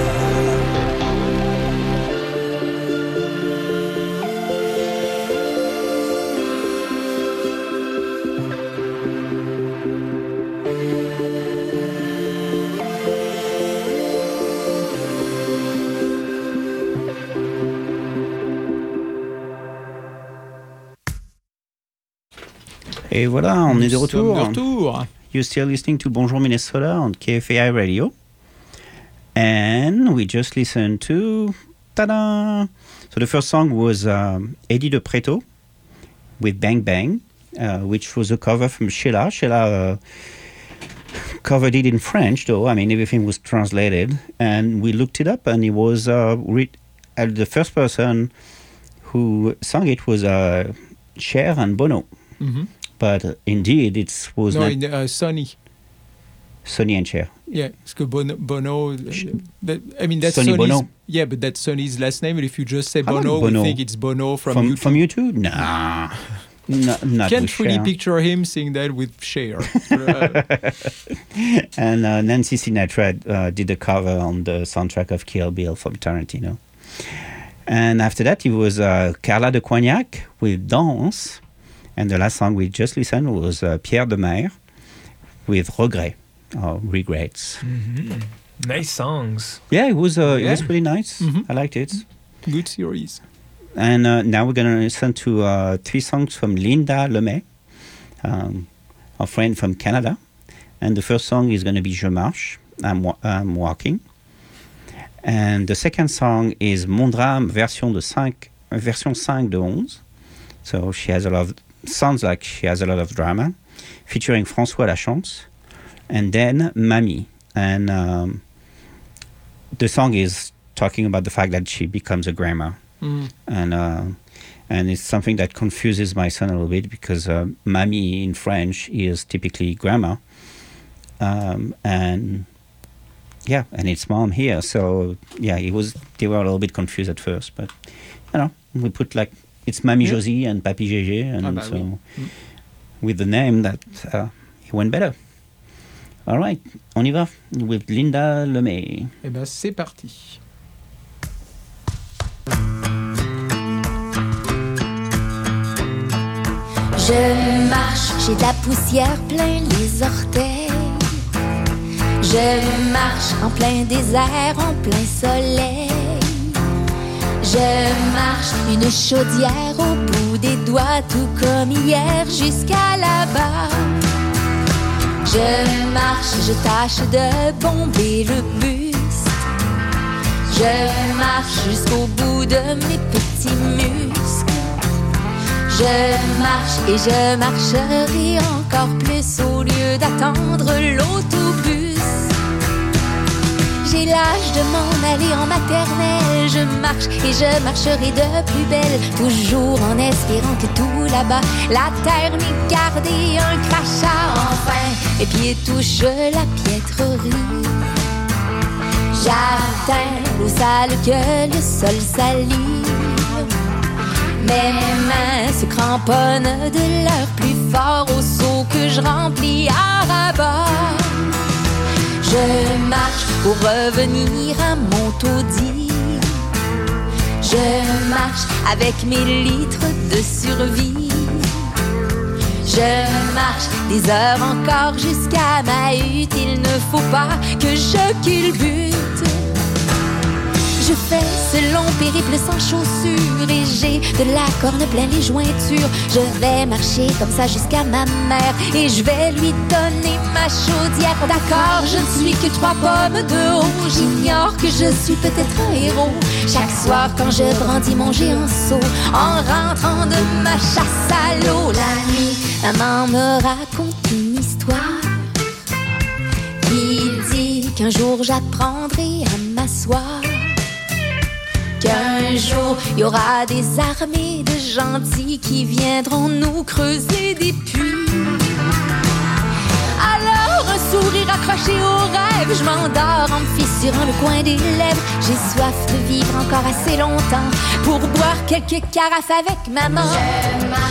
Et voilà, on Nous est de retour. sommes de retour. You're still listening to Bonjour Minnesota on K F A I Radio. And we just listened to... Ta-da! So the first song was um, Eddie De Preto with Bang Bang, uh, which was a cover from Sheila. Sheila uh, covered it in French, though. I mean, everything was translated. And we looked it up, and it was... Uh, re- uh, the first person who sang it was uh, Cher and Bono. Mm-hmm. But uh, indeed, it was no, not... in, uh, Sonny. Sonny and Cher. Yeah, parce que Bono, Bono uh, that, I mean, that's Sonny Sonny's, Bono. Yeah, but that's Sonny's last name. And if you just say I like Bono, Bono. we think it's Bono from, From, YouTube. from YouTube? Nah. No, not Can't with really Cher. picture him sing that with Cher. And uh, Nancy Sinatra uh, did a cover on the soundtrack of Kill Bill from Tarantino. And after that, it was uh, Carla de Coignac with Danse. And the last song we just listened was uh, Pierre de Maire with Regret, or Regrets. Mm-hmm. Nice songs. Yeah, it was uh, Yeah. it was pretty nice. Mhm. I liked it. Good series. And uh, now we're going to listen to uh, three songs from Linda Lemay, um, our friend from Canada. And the first song is going to be Je marche, I'm, wa- I'm walking. And the second song is Mon drame version de cinq, uh, version five de onze. So she has a lot of, sounds like she has a lot of drama, featuring François Lachance. And then Mamie. And um, the song is talking about the fact that she becomes a grandma. Mm. And uh, and it's something that confuses my son a little bit because uh, mamie in French is typically grandma, um, and yeah, and it's mom here. So yeah, it was they were a little bit confused at first, but you know we put like it's Mamie Yeah. Josie and Papi Gégé, and Ah bah so oui. Mm. with the name that uh, it went better. All right, on y va with Linda Lemay. Eh ben, c'est parti. Je marche, j'ai de la poussière plein les orteils. Je marche en plein désert, en plein soleil. Je marche une chaudière au bout des doigts, tout comme hier jusqu'à là-bas. Je marche, je tâche de bomber le buste. Je marche jusqu'au bout de mes petits muscles. Je marche et je marcherai encore plus au lieu d'attendre l'autobus. J'ai l'âge de m'en aller en maternelle. Je marche et je marcherai de plus belle, toujours en espérant que tout là-bas, la terre m'ait gardé un crachat. Enfin, mes pieds touchent la piètrerie. J'atteins l'eau sale que le sol salit. Mes mains se cramponnent de leur plus fort au seau que je remplis à rabat. Je marche pour revenir à mon taudis. Je marche avec mes litres de survie. Je marche des heures encore jusqu'à ma hutte. Il ne faut pas que je culbute. Je fais ce long périple sans chaussures et j'ai de la corne plein les jointures. Je vais marcher comme ça jusqu'à ma mère et je vais lui donner ma chaudière. D'accord, je ne suis que trois pommes de haut. J'ignore que je suis peut-être un héros. Chaque soir quand je brandis mon géant seau, en rentrant de ma chasse à l'eau, la nuit, maman me raconte une histoire qui dit qu'un jour j'apprendrai à m'asseoir. Qu'un jour, il y aura des armées de gentils qui viendront nous creuser des puits. Alors, un sourire accroché au rêve, je m'endors en me fissurant le coin des lèvres. J'ai soif de vivre encore assez longtemps pour boire quelques carafes avec maman. Je marche.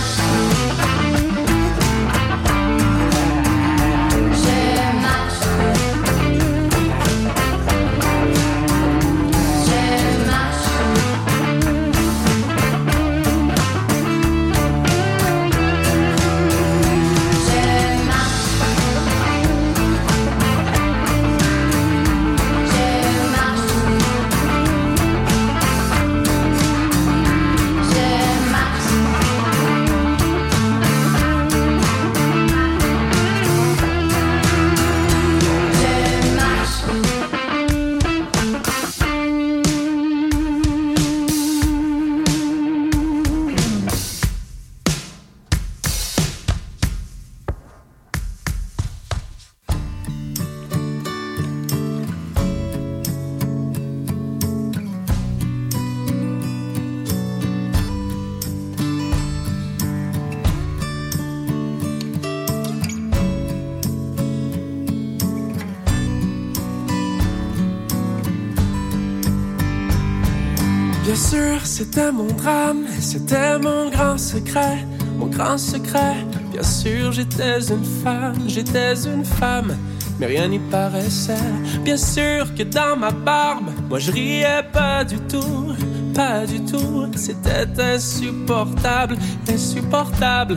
Bien sûr, c'était mon drame, c'était mon grand secret, mon grand secret. Bien sûr, j'étais une femme, j'étais une femme, mais rien n'y paraissait. Bien sûr que dans ma barbe, moi je riais pas du tout, pas du tout. C'était insupportable, insupportable. Je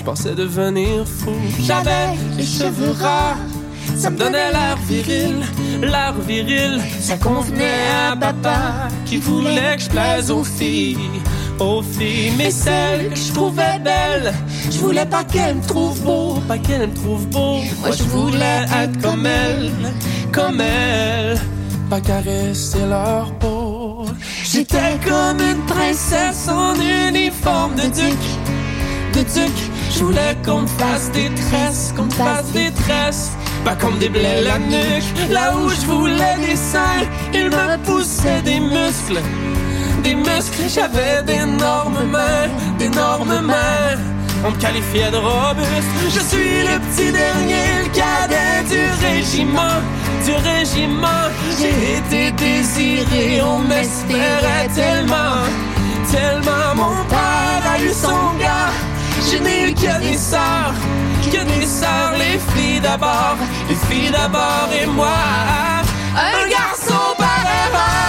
pensais devenir fou. J'avais les cheveux rares, ça me donnait l'air viril, l'air viril. Ça convenait à papa qui voulait que je plaise aux filles, aux filles. Mais celles que je trouvais belles, je voulais pas qu'elles me trouvent beau, pas qu'elles me trouvent beau. Moi je voulais être comme elles, comme elles, pas caresser leur peau. J'étais comme une princesse en uniforme de duc, de duc. Je voulais qu'on me fasse des tresses, qu'on me fasse des tresses, pas comme des blés la nuque. Là où je voulais des seins, il me poussait des muscles, des muscles. J'avais d'énormes mains, d'énormes mains. On me qualifiait de robuste. Je suis le petit dernier, le cadet du régiment, du régiment. J'ai été désiré, on m'espérait tellement, tellement. Mon père a eu son gars, je n'ai eu que des sœurs, que des sœurs. Les filles d'abord, les filles d'abord et moi, un garçon par erreur.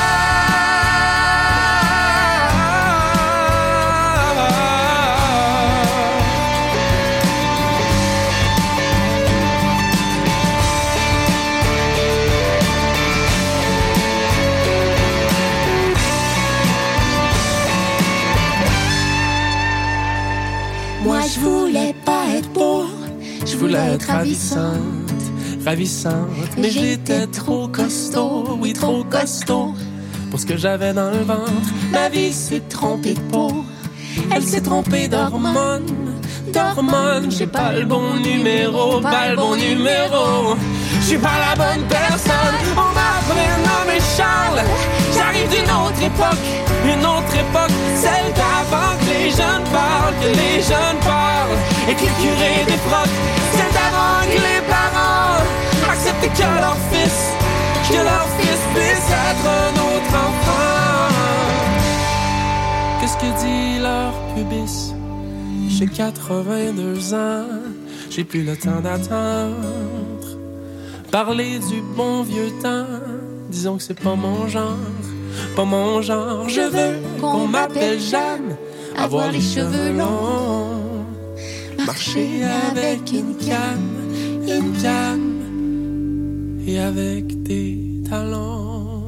Moi je voulais pas être beau, Je voulais être ravissante, ravissante. Mais j'étais trop costaud, oui trop costaud, pour ce que j'avais dans le ventre. Ma vie s'est trompée de peau, elle s'est trompée d'hormones, d'hormones. J'ai pas le bon numéro, pas le bon numéro. Je suis pas la bonne personne, on m'a prénommé Charles. J'arrive d'une autre époque, une autre époque, celle d'avant que les jeunes parlent, que les jeunes parlent, et que les curés défroquent. Celle d'avant que les parents acceptent que leur fils, que leur fils puisse être un autre enfant. Qu'est-ce que dit leur pubis? J'ai quatre-vingt-deux ans, j'ai plus le temps d'attendre. Parler du bon vieux temps, disons que c'est pas mon genre, pas mon genre. Je veux qu'on m'appelle Jeanne, avoir les cheveux longs, marcher avec une canne, une canne, et avec des talons.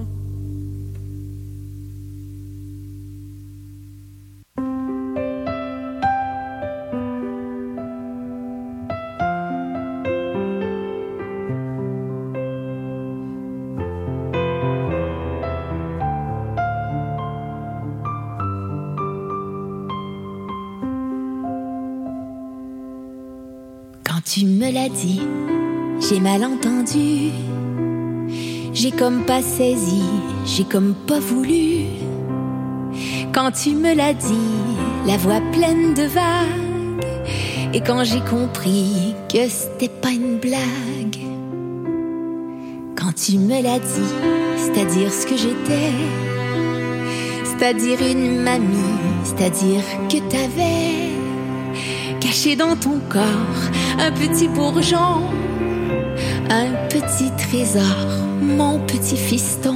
Tu me l'as dit, j'ai mal entendu. J'ai comme pas saisi, j'ai comme pas voulu. Quand tu me l'as dit, la voix pleine de vagues, et quand j'ai compris que c'était pas une blague. Quand tu me l'as dit, c'est-à-dire ce que j'étais, c'est-à-dire une mamie, c'est-à-dire que t'avais caché dans ton corps un petit bourgeon, un petit trésor, mon petit fiston.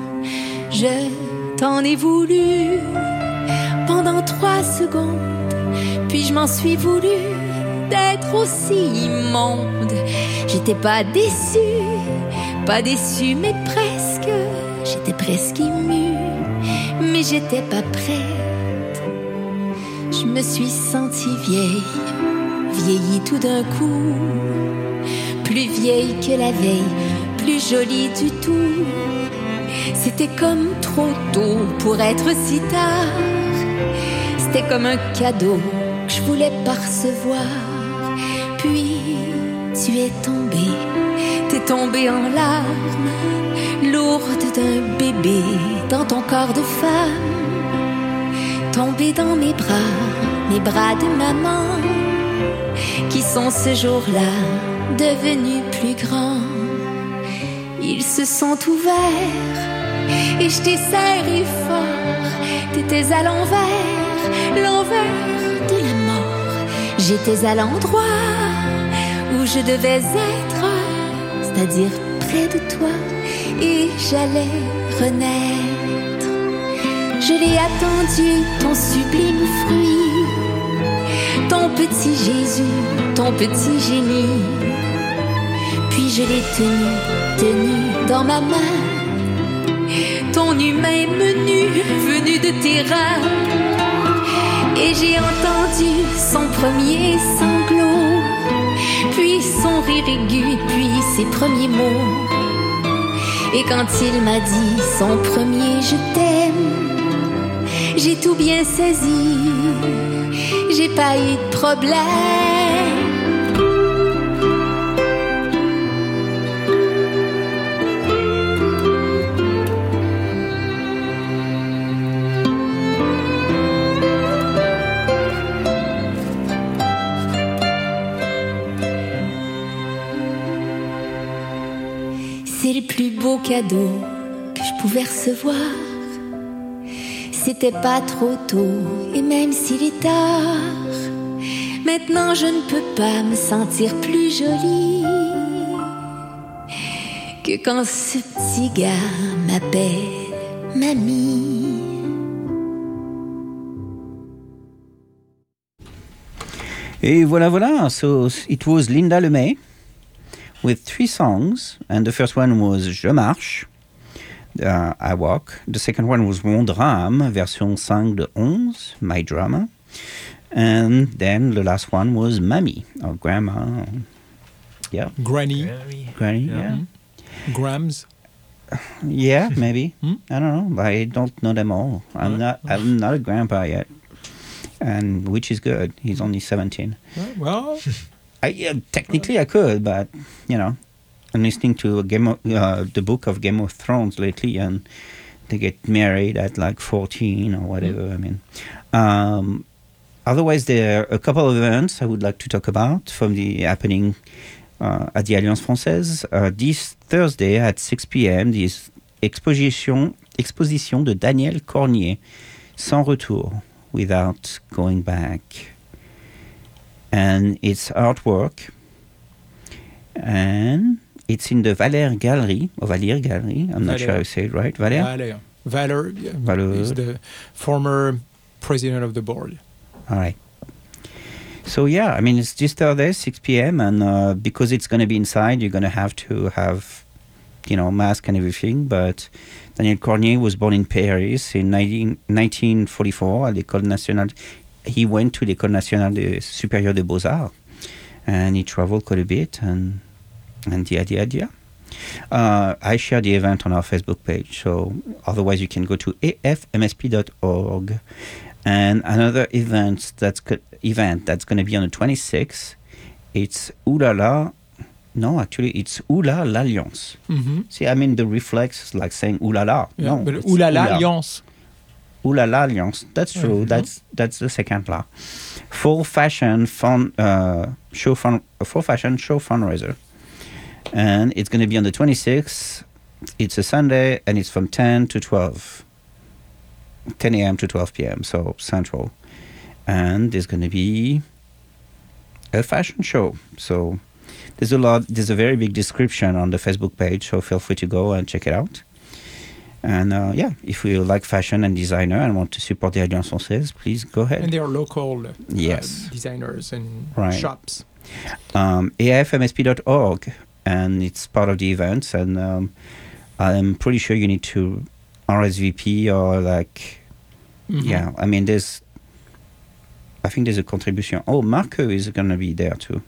Je t'en ai voulu pendant trois secondes, puis je m'en suis voulu d'être aussi immonde. J'étais pas déçue, pas déçue, mais presque. J'étais presque émue, mais j'étais pas prête. Je me suis sentie vieille, vieillie tout d'un coup, plus vieille que la veille, plus jolie du tout. C'était comme trop tôt pour être si tard. C'était comme un cadeau que je voulais pas recevoir. Puis tu es tombée, t'es tombée en larmes, lourde d'un bébé dans ton corps de femme. Tombée dans mes bras, mes bras de maman, qui sont ce jour-là devenus plus grands. Ils se sont ouverts et je t'ai serré fort. T'étais à l'envers, l'envers de la mort. J'étais à l'endroit où je devais être, c'est-à-dire près de toi, et j'allais renaître. Je l'ai attendu, ton sublime fruit, ton mon petit Jésus, ton petit génie. Puis je l'ai tenu, tenu dans ma main, ton humain menu venu de tes reins. Et j'ai entendu son premier sanglot, puis son rire aigu, puis ses premiers mots. Et quand il m'a dit son premier je t'aime, j'ai tout bien saisi, j'ai pas eu de problème. C'est le plus beau cadeau que je pouvais recevoir. C'était pas trop tôt, et même s'il est tard, maintenant je ne peux pas me sentir plus jolie que quand ce petit gars m'appelle mamie. Et voilà, voilà. So it was Linda Lemay with three songs, and the first one was Je marche, uh, I walk. The second one was Mon drame, version five de onze, My drama. And then the last one was Mamie, or grandma. Yeah. Granny. Granny, yeah. yeah. Grams. Yeah, maybe. I don't know. I don't know them all. I'm not. I'm not a grandpa yet, and which is good. He's only seventeen. Well, I, yeah, technically I could, but you know, I'm listening to a Game of, uh, the book of Game of Thrones lately, and they get married at like fourteen or whatever. Mm. I mean, um, otherwise there are a couple of events I would like to talk about from the happening uh, at the Alliance Française uh, this Thursday at six p.m. This exposition exposition de Daniel Cornier, Sans retour, without going back. And it's artwork, and it's in the Valère Gallery, or Valère Gallery, I'm not Valère. sure I say it right, Valère? Valère. Valère yeah, Valère. is the former president of the board. All right. So yeah, I mean, it's this Thursday, six p.m., and uh, because it's going to be inside, you're going to have to have, you know, mask and everything, but Daniel Cornier was born in Paris in nineteen forty-four at l'École Nationale. He went to l'École Nationale de Supérieure des Beaux-Arts, and he traveled quite a bit, and and yeah, yeah, yeah. Uh, I share the event on our Facebook page, so otherwise you can go to a f m s p dot org. And another event that's co- event that's going to be on the twenty-sixth, it's Oulala. No, actually, it's Oula l'Alliance. Mm-hmm. See, I mean, the reflex is like saying Oulala. Yeah, no, but it's Oulala Oula. Alliance. Oulala Alliance. That's true. Mm-hmm. That's that's the second la. Full fashion fun uh, show fun. Full fashion show fundraiser, and it's going to be on the twenty-sixth. It's a Sunday, and it's from ten to twelve. ten a.m. to twelve p.m. So Central, and there's going to be a fashion show. So there's a lot. There's a very big description on the Facebook page. So feel free to go and check it out. And uh, yeah, if you like fashion and designer and want to support the Alliance Française, please go ahead. And they are local uh, yes. designers and right. shops. Um, a f m s p dot org, and it's part of the events. And um, I'm pretty sure you need to R S V P or like, mm-hmm. yeah, I mean, there's, I think there's a contribution. Oh, Marco is going to be there too.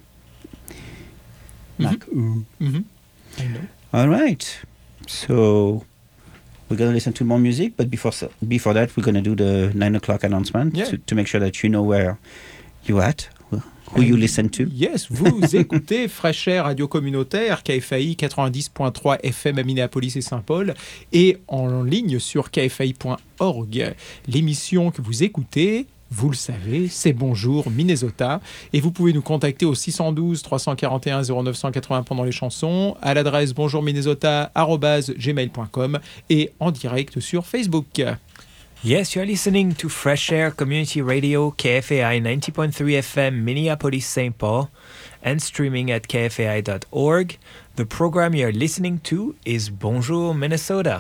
Marco. Mm-hmm. Mm-hmm. I know. All right. So we're going to listen to more music, but before before that, we're going to do the nine o'clock announcement yeah. to, to make sure that you know where you're at, who And you listen to. Yes, vous écoutez Fresh Air Radio Communautaire, K F A I quatre-vingt-dix point trois F M à Minneapolis et Saint-Paul, et en ligne sur k f a i point org. L'émission que vous écoutez, vous le savez, c'est Bonjour Minnesota, et vous pouvez nous contacter au six un deux, trois quatre un, zéro neuf huit zéro pendant les chansons, à l'adresse bonjourminnesota arobase gmail point com et en direct sur Facebook. Yes, you're listening to Fresh Air Community Radio, K F A I ninety point three F M, Minneapolis, Saint Paul, and streaming at k f a i dot org. The program you're listening to is Bonjour Minnesota,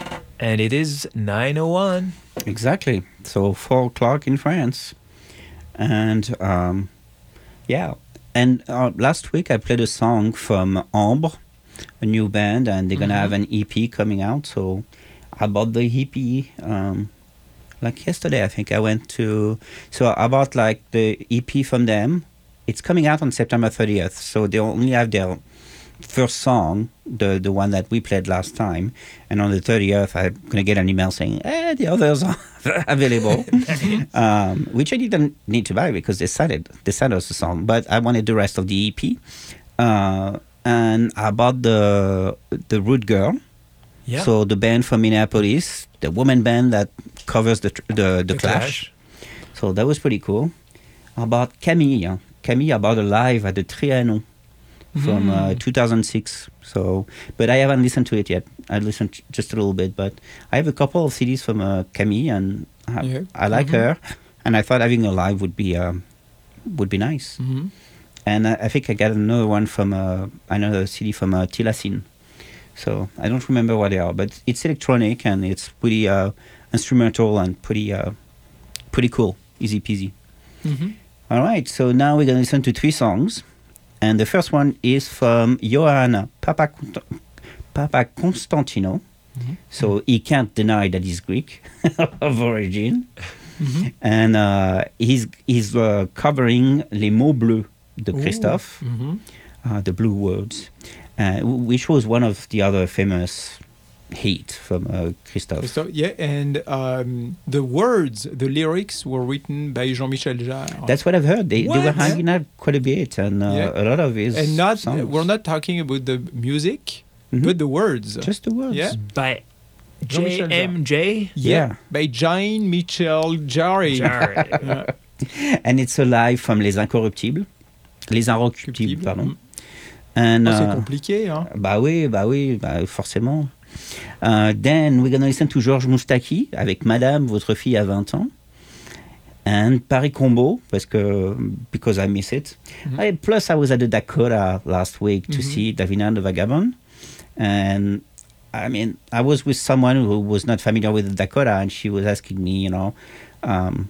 and it is nine oh one. Exactly. So four o'clock in France. And um, yeah, and uh, last week I played a song from Ambre, a new band, and they're gonna Mhm. have an E P coming out. So I bought the E P um, like yesterday. I think I went to. So I bought like the E P from them. It's coming out on September thirtieth. So they only have their first song, the the one that we played last time, and on the thirtieth I'm gonna get an email saying, "Eh, the others are available," um, which I didn't need to buy because they sent it. They sent us the song, but I wanted the rest of the E P, uh, and I bought the the Root Girl. Yeah. So the band from Minneapolis, the woman band that covers the tr- the, the, The Clash. Clash. So that was pretty cool. I bought Camille. Camille, I bought a live at the Trianon from uh, Mm. two thousand six. So, but I haven't listened to it yet. I listened j- just a little bit, but I have a couple of C Ds from uh, Camille, and I, Yeah. I like Mhm. her, and I thought having a live would be um, would be nice. Mhm. And I, I think I got another one from uh, another C D from uh, Tilacine. So I don't remember what they are, but it's electronic and it's pretty uh, instrumental and pretty uh, pretty cool, easy peasy. Mhm. All right, so now we're gonna listen to three songs. And the first one is from Johann Papa, Papa Constantino. Mhm. So he can't deny that he's Greek of origin. Mhm. And uh, he's, he's uh, covering Les Mots Bleus de Ooh. Christophe, Mhm. uh, the blue words, uh, which was one of the other famous hits from uh, Christophe. So, yeah, and um, the words, the lyrics were written by Jean-Michel Jarre. That's what I've heard. They, they were What? hanging out quite a bit, and uh, Yeah. a lot of his and not songs. we're not talking about the music, Mhm. but the words. Just the words. Yeah. By J Jean-Michel Jarre. M J. Yeah. By Jean-Michel Jarre. Jarre. Yeah. And it's a live from Les Incorruptibles. Les Incorruptibles, pardon. And, Oh, c'est uh, compliqué, hein. Bah oui, bah oui, bah forcément. Uh, then we're gonna listen to Georges Moustaki avec Madame, votre fille a vingt ans. And Paris Combo, parce que, because I miss it. Mhm. I, plus I was at the Dakota last week to Mhm. see Davina the Vagabond. And I mean, I was with someone who was not familiar with the Dakota, and she was asking me, you know, um,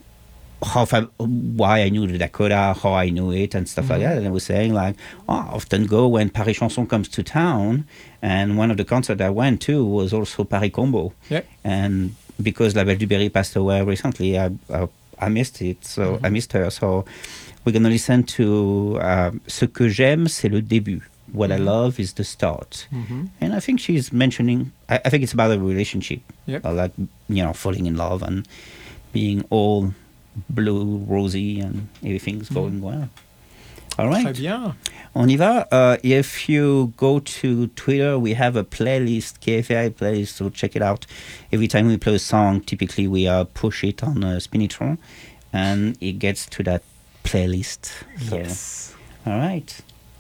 how fam- why I knew the Dakota, how I knew it, and stuff like Mhm. that. And I was saying like, oh, I often go when Paris Chanson comes to town, and one of the concerts I went to was also Paris Combo. Yeah. And because La Belle du Berry passed away recently, I I, I missed it, so I missed her. So we're gonna listen to uh, Ce que j'aime, c'est le début. What I Mhm. love is the start. Mhm. And I think she's mentioning, I, I think it's about a relationship. Yep. Uh, like, you know, falling in love and being all blue, rosy, and everything's going well. All right. Très bien. On y va. Uh, if you go to Twitter, we have a playlist, K F A I playlist, so check it out. Every time we play a song, typically we uh, push it on uh, Spinitron, and it gets to that playlist. So, Yes. all right.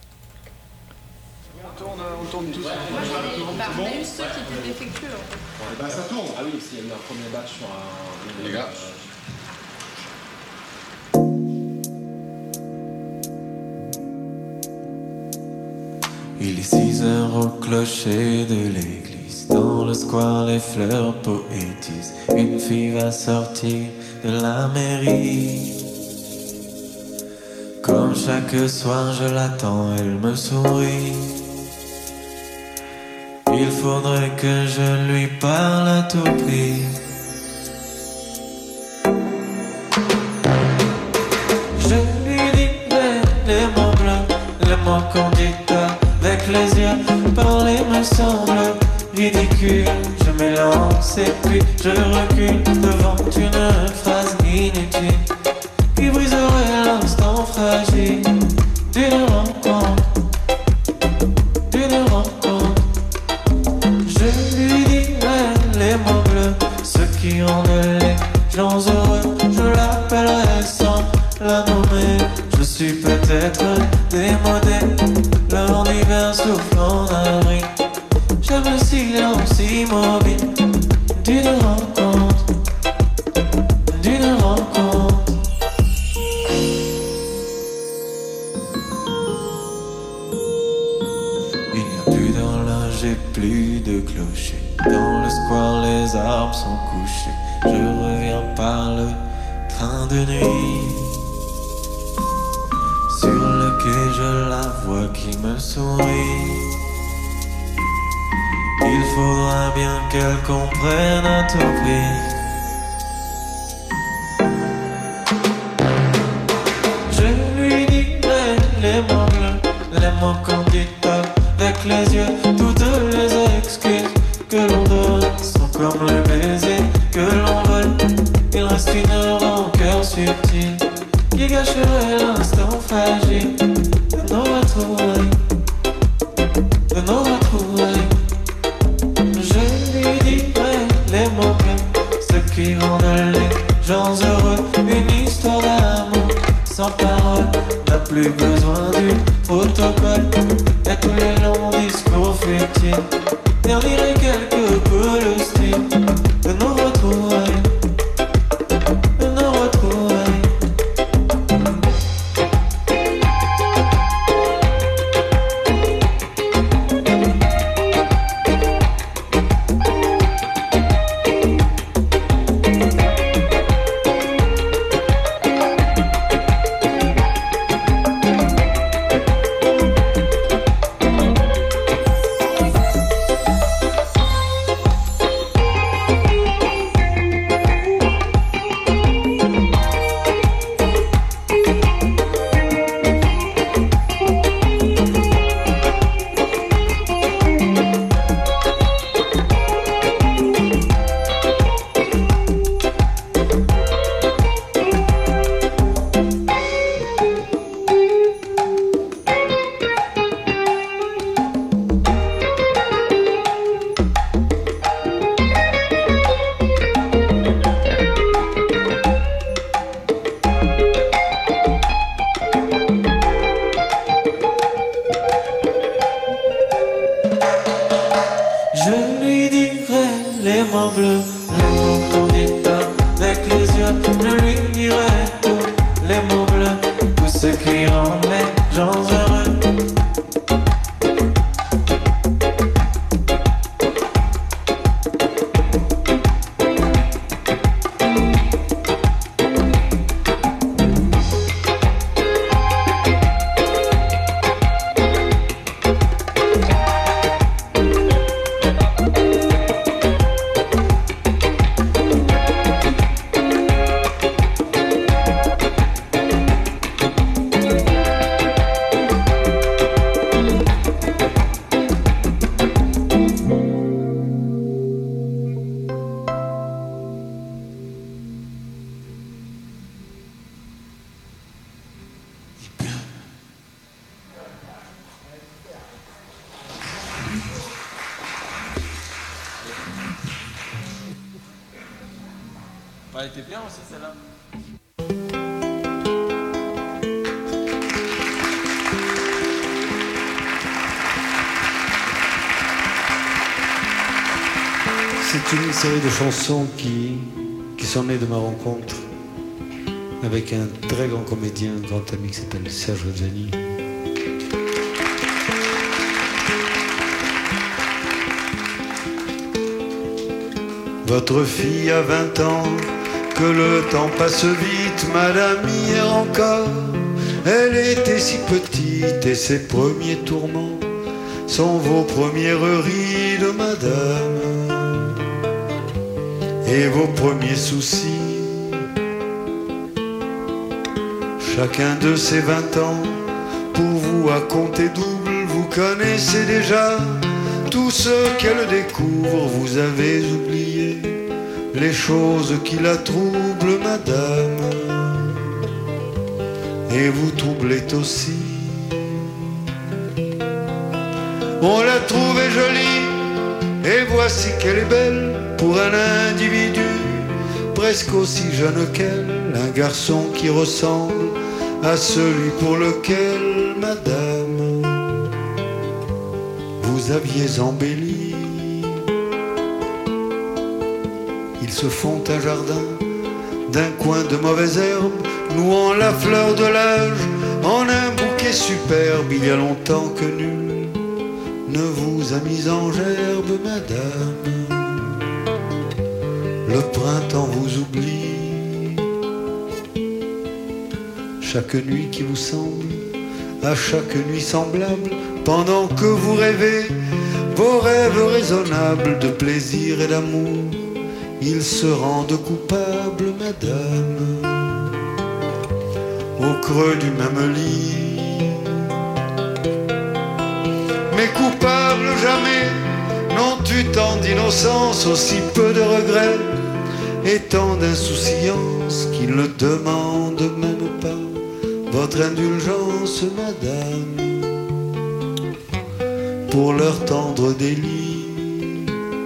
On tourne, on tourne tous. On a eu ceux qui étaient défectueux. Eh ben, ça tourne. Ah oui, s'il y a eu un premier batch sur un. Les gars. Il est six heures au clocher de l'église. Dans le square, les fleurs poétisent. Une fille va sortir de la mairie. Comme chaque soir, je l'attends, elle me sourit. Il faudrait que je lui parle à tout prix. Je lui dis ben, les mots bleus, les mots qu'on dit avec les yeux. Parler me semble ridicule. Je m'élance et puis je recule devant une phrase inutile qui briserait l'instant fragile d'une rencontre, d'une rencontre. Je lui dirai les mots bleus, ceux qui rendent les gens heureux. Je l'appellerai sans la nommer. Je suis peut-être démodé, leur hiver souffle en avril. J'aime le silence immobile d'une rencontre, d'une rencontre. Il n'y a plus d'horloge et plus de clocher. Dans le square, les arbres sont couchés. Je reviens par le train de nuit. je la vois qui me sourit. Il faudra bien qu'elle comprenne à tout prix. Je lui dirai les mots bleus, les mots qu'on dit avec les yeux, toutes les excuses que l'on donne sont comme le baiser que l'on vole. Il reste une rancœur subtile qui gâcherait l'instant fragile de nos retrouvailles, de nos retrouvailles. Je lui dirai les mots bleus, ce qui rendent les gens heureux. Une histoire d'amour sans parole n'a plus besoin d'une protocole. Et tous les longs discours futiles terniraient quelque peu le style de nos retrouvailles, de nos retrouvailles. Elle était bien aussi celle-là. C'est une série de chansons qui, qui sont nées de ma rencontre avec un très grand comédien, un grand ami qui s'appelle Serge Reggiani. Votre fille a vingt ans, que le temps passe vite, madame hier encore. Elle était si petite et ses premiers tourments sont vos premières rides, madame, et vos premiers soucis. Chacun de ces vingt ans, pour vous à compter double, vous connaissez déjà tout ce qu'elle découvre. Vous avez oublié les choses qui la troublent, madame, et vous troublez aussi. On l'a trouvée jolie, et voici qu'elle est belle pour un individu presque aussi jeune qu'elle, un garçon qui ressemble à celui pour lequel, madame, vous aviez embelli. Ils se font un jardin d'un coin de mauvaises herbes, nouant la fleur de l'âge en un bouquet superbe. Il y a longtemps que nul ne vous a mis en gerbe, madame. Le printemps vous oublie. Chaque nuit qui vous semble à chaque nuit semblable, pendant que vous rêvez vos rêves raisonnables de plaisir et d'amour, ils se rendent coupables, madame, au creux du même lit. Mais coupables jamais n'ont eu tant d'innocence, aussi peu de regrets et tant d'insouciance qu'ils ne demandent même pas votre indulgence, madame, pour leur tendre délit.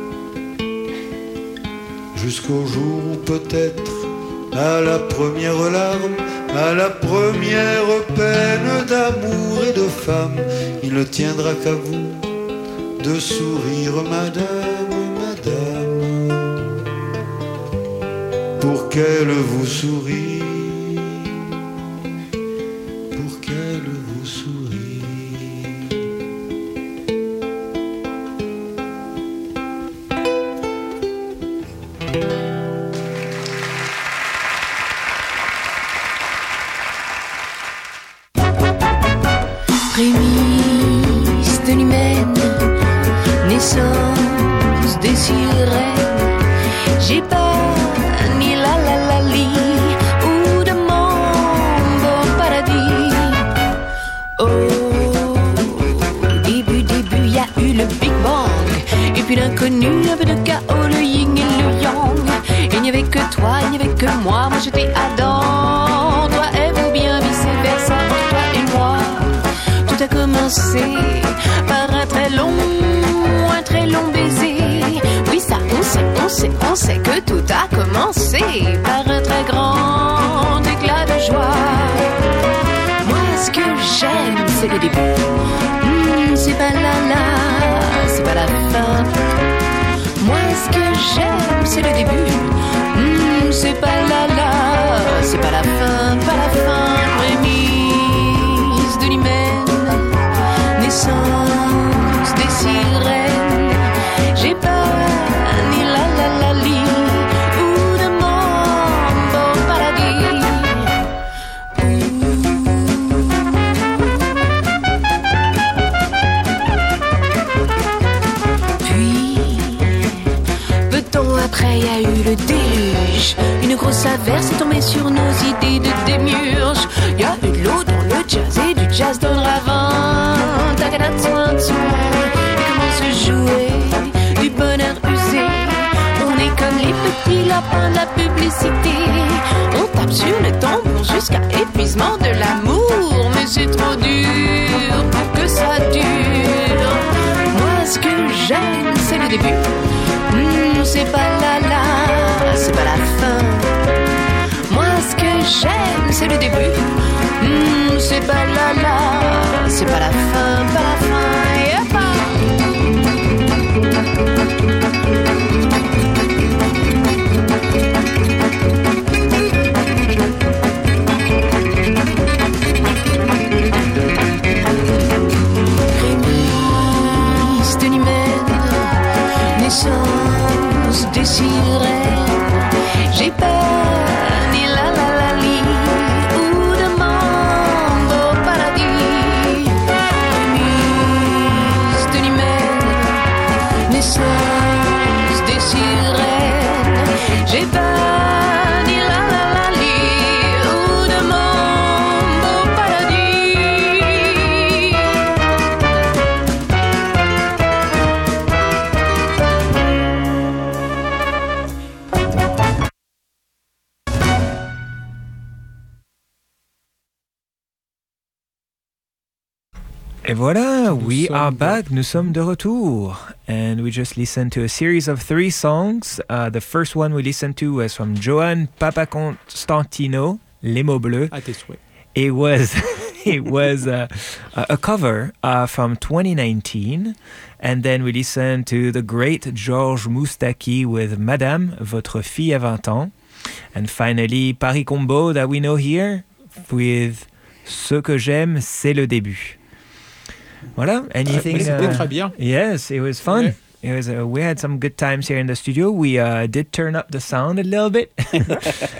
Jusqu'au jour où peut-être, à la première larme, à la première peine d'amour et de femme, il ne tiendra qu'à vous de sourire, madame, madame, pour qu'elle vous sourie, pour qu'elle vous sourie. Prémisse de l'humaine, naissance des sirènes, j'ai pas ni la la la li ou de mambo paradis. Au début, début, y a eu le Big Bang, et puis l'inconnu, un peu de chaos, le yin et le yang. Il n'y avait que toi, il n'y avait que moi, moi j'étais Adam, toi et vous bien vice versa, toi et moi. Tout a commencé par un très long, un très long baiser. Oui, ça, on sait, on sait, on sait que tout a commencé par un très grand éclat de joie. Moi, ce que j'aime, c'est le début. Mmh, c'est pas la la, c'est pas la fin. Moi, ce que j'aime, c'est le début. Mmh, c'est pas la la, c'est pas la fin, pas la fin. Prémisse de l'hymen, naissance des sirènes, j'ai pas ni la la la li ou de mambo paradis. Puis, peu de temps après, y a eu le déluge. Une grosse averse est tombée sur nos idées de démiurge. Y a eu de l'eau dans le jazz et du jazz dans le ravin. Tagadam, soin, soin. Et comment se jouer du bonheur usé? On est comme les petits lapins de la publicité. On tape sur le tambour jusqu'à épuisement de l'amour. Mais c'est trop dur pour que ça dure. Moi, ce que j'aime, c'est le début. Mmh, c'est pas la la, c'est pas la fin. Moi, ce que j'aime, c'est le début. Mmh, c'est pas la la, c'est pas la fin, pas la fin. Yep. Prémisse de l'hymen, naissance des sirènes, j'ai pas ni la la la li ou de mambo paradis. Prémisse de l'hymen, naissance des sirènes, j'ai pas ni la la la li ou de mambo paradis. Et voilà, we are back. Nous sommes de retour. And we just listened to a series of three songs. Uh, the first one we listened to was from Johan Papaconstantino, Les mots bleus. À tes souhaits. It was, it was uh, a cover uh, from twenty nineteen. And then we listened to the great Georges Moustaki with Madame, votre fille a vingt ans. And finally, Paris Combo that we know here with Ce que j'aime, c'est le début. Voilà, anything? Uh, C'était uh, très bien. Yes, it was fun. Yeah. It was. Uh, we had some good times here in the studio. We uh, did turn up the sound a little bit.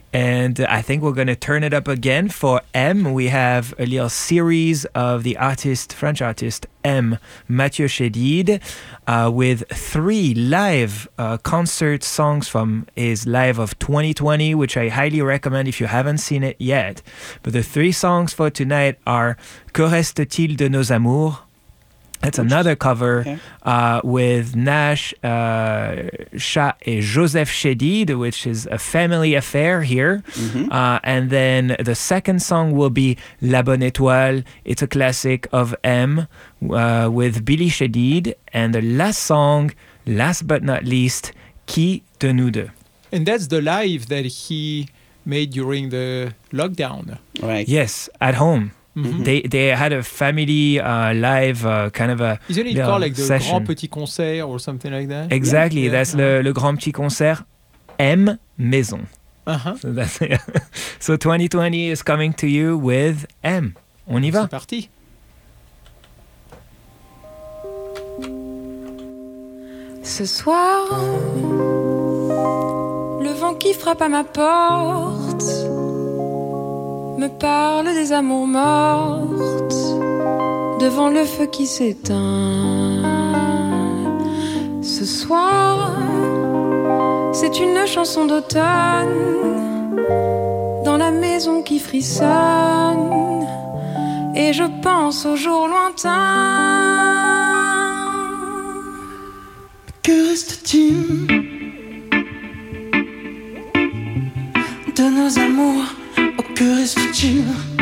And I think we're going to turn it up again for M. We have a little series of the artist, French artist M, Mathieu Chédid, uh, with three live uh, concert songs from his live of twenty twenty, which I highly recommend if you haven't seen it yet. But the three songs for tonight are Que reste-t-il de nos amours? That's another cover okay. uh, with Nash, uh, Chat et Joseph Chédid, which is a family affair here. Mm-hmm. Uh, and then the second song will be La Bonne Étoile. It's a classic of M uh, with Billy Chédid. And the last song, last but not least, Qui de nous deux. And that's the live that he made during the lockdown. Right. Yes, at home. Mm-hmm. They they had a family uh, live uh, kind of a Isn't it uh, called like the session. Grand Petit Concert or something like that? Exactly, yeah. that's yeah. le, le Grand Petit Concert M Maison. Uh-huh. So, that's, yeah. So twenty twenty is coming to you with M. On y va? C'est parti. Ce soir, le vent qui frappe à ma porte me parle des amours mortes devant le feu qui s'éteint. Ce soir, c'est une chanson d'automne dans la maison qui frissonne et je pense aux jours lointains. Que reste-t-il de nos amours? Oh, que reste-t-il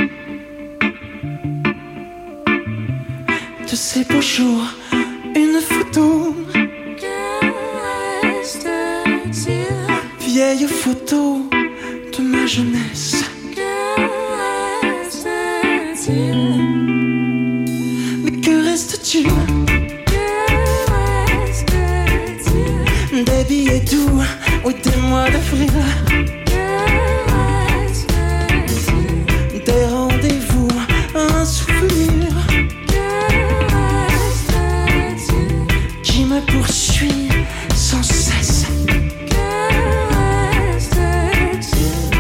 de ces beaux jours? Une photo. Que reste-t-il? Vieille photo de ma jeunesse. Que reste-t-il? Mais que reste-t-il? Que reste-t-il? Des billets doux, oui, des mois d'avril. Des rendez-vous, un souvenir. Que reste-t-il? Qui me poursuit sans cesse. Que reste-t-il?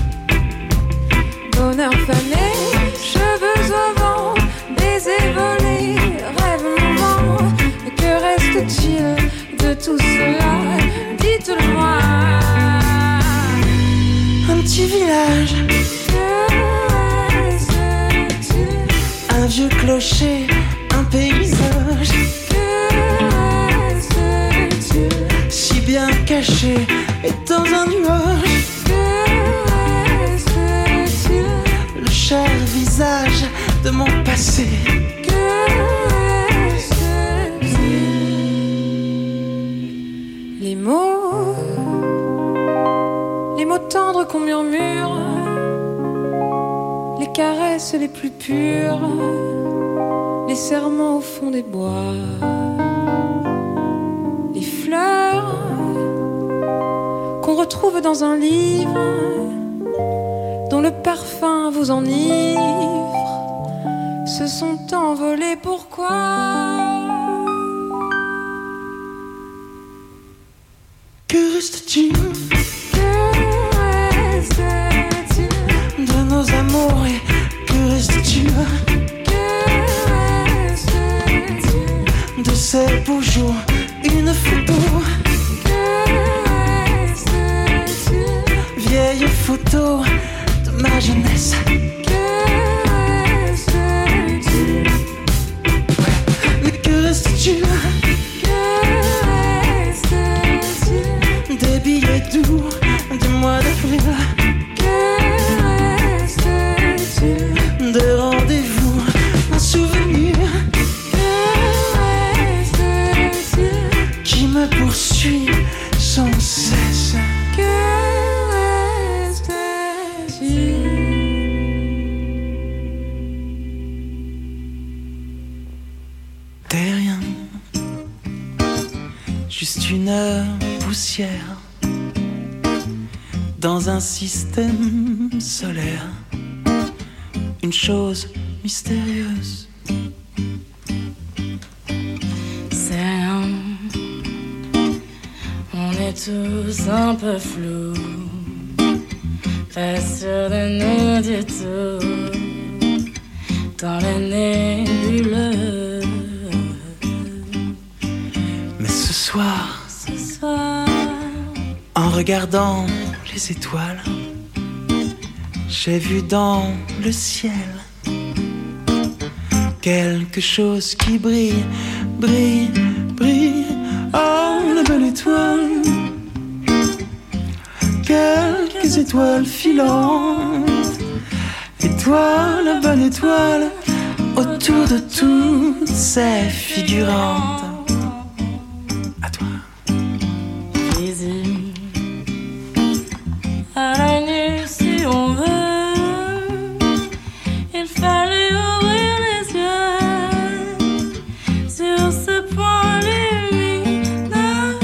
Bonheur fané, cheveux au vent, baisers volés, rêve mouvant. Que reste-t-il de tout cela? Dites-le-moi. Un petit village. Un vieux clocher, un paysage. Que reste-t-il? Si bien caché et dans un nuage. Que reste-t-il? Le cher visage de mon passé. Que reste-t-il? Les mots, les mots tendres qu'on murmure, les caresses les plus pures, les serments au fond des bois, les fleurs qu'on retrouve dans un livre, dont le parfum vous enivre, se sont envolés. Pourquoi? Que reste-t-il Que reste-t-il de nos amours et que reste-t-il Que reste-t-il de ces beaux jours? Une photo. Que reste-t-il Vieille photo de ma jeunesse. Que reste-t-il Mais que reste-t-il Que reste-t-il des billets doux du mois d'avril? Que reste-t-il de rendez-vous, un souvenir. Que reste-t-il Qui me poursuit sans cesse. Que reste-t-il T'es rien, juste une poussière dans un système solaire, une chose mystérieuse. C'est rien, on est tous un peu flous, pas sûr de nous du tout, dans le nébuleux. Mais ce soir, ce soir, en regardant les étoiles, j'ai vu dans le ciel quelque chose qui brille, brille, brille. Oh, la belle étoile. Quelques étoiles filantes. Et toi, la bonne étoile, autour de toutes ces figurantes. À toi. Visible à la nuit si on veut, il fallait ouvrir les yeux sur ce point lumineux.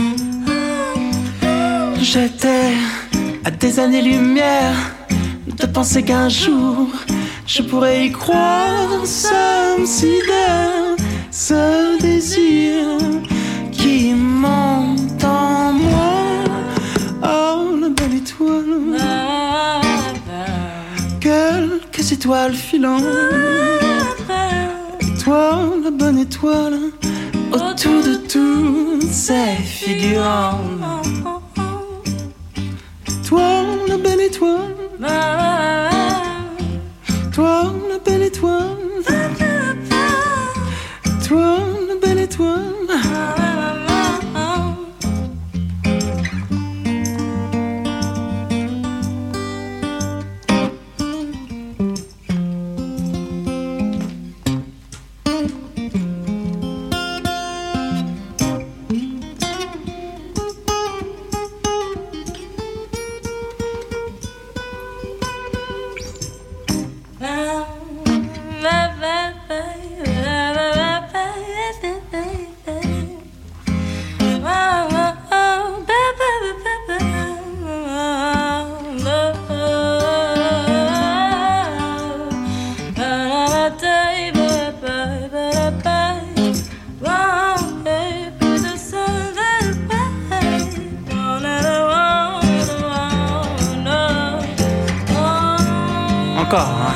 J'étais à des années-lumière de penser qu'un jour je pourrais y croire. Ça me sidère, ce désir qui monte en moi. Oh, la belle étoile, quelques étoiles filantes. Et toi, la bonne étoile, autour de toutes ces figurantes. Toi, la belle étoile, toi, la belle étoile, toi, la belle étoile. Encore, hein.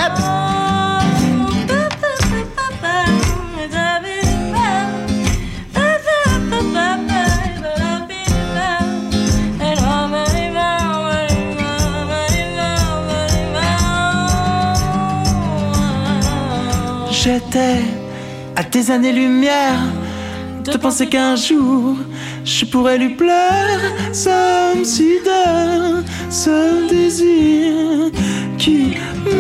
J'étais à des années-lumière de penser qu'un jour je pourrais lui plaire. Ça me sidère, ce désir qui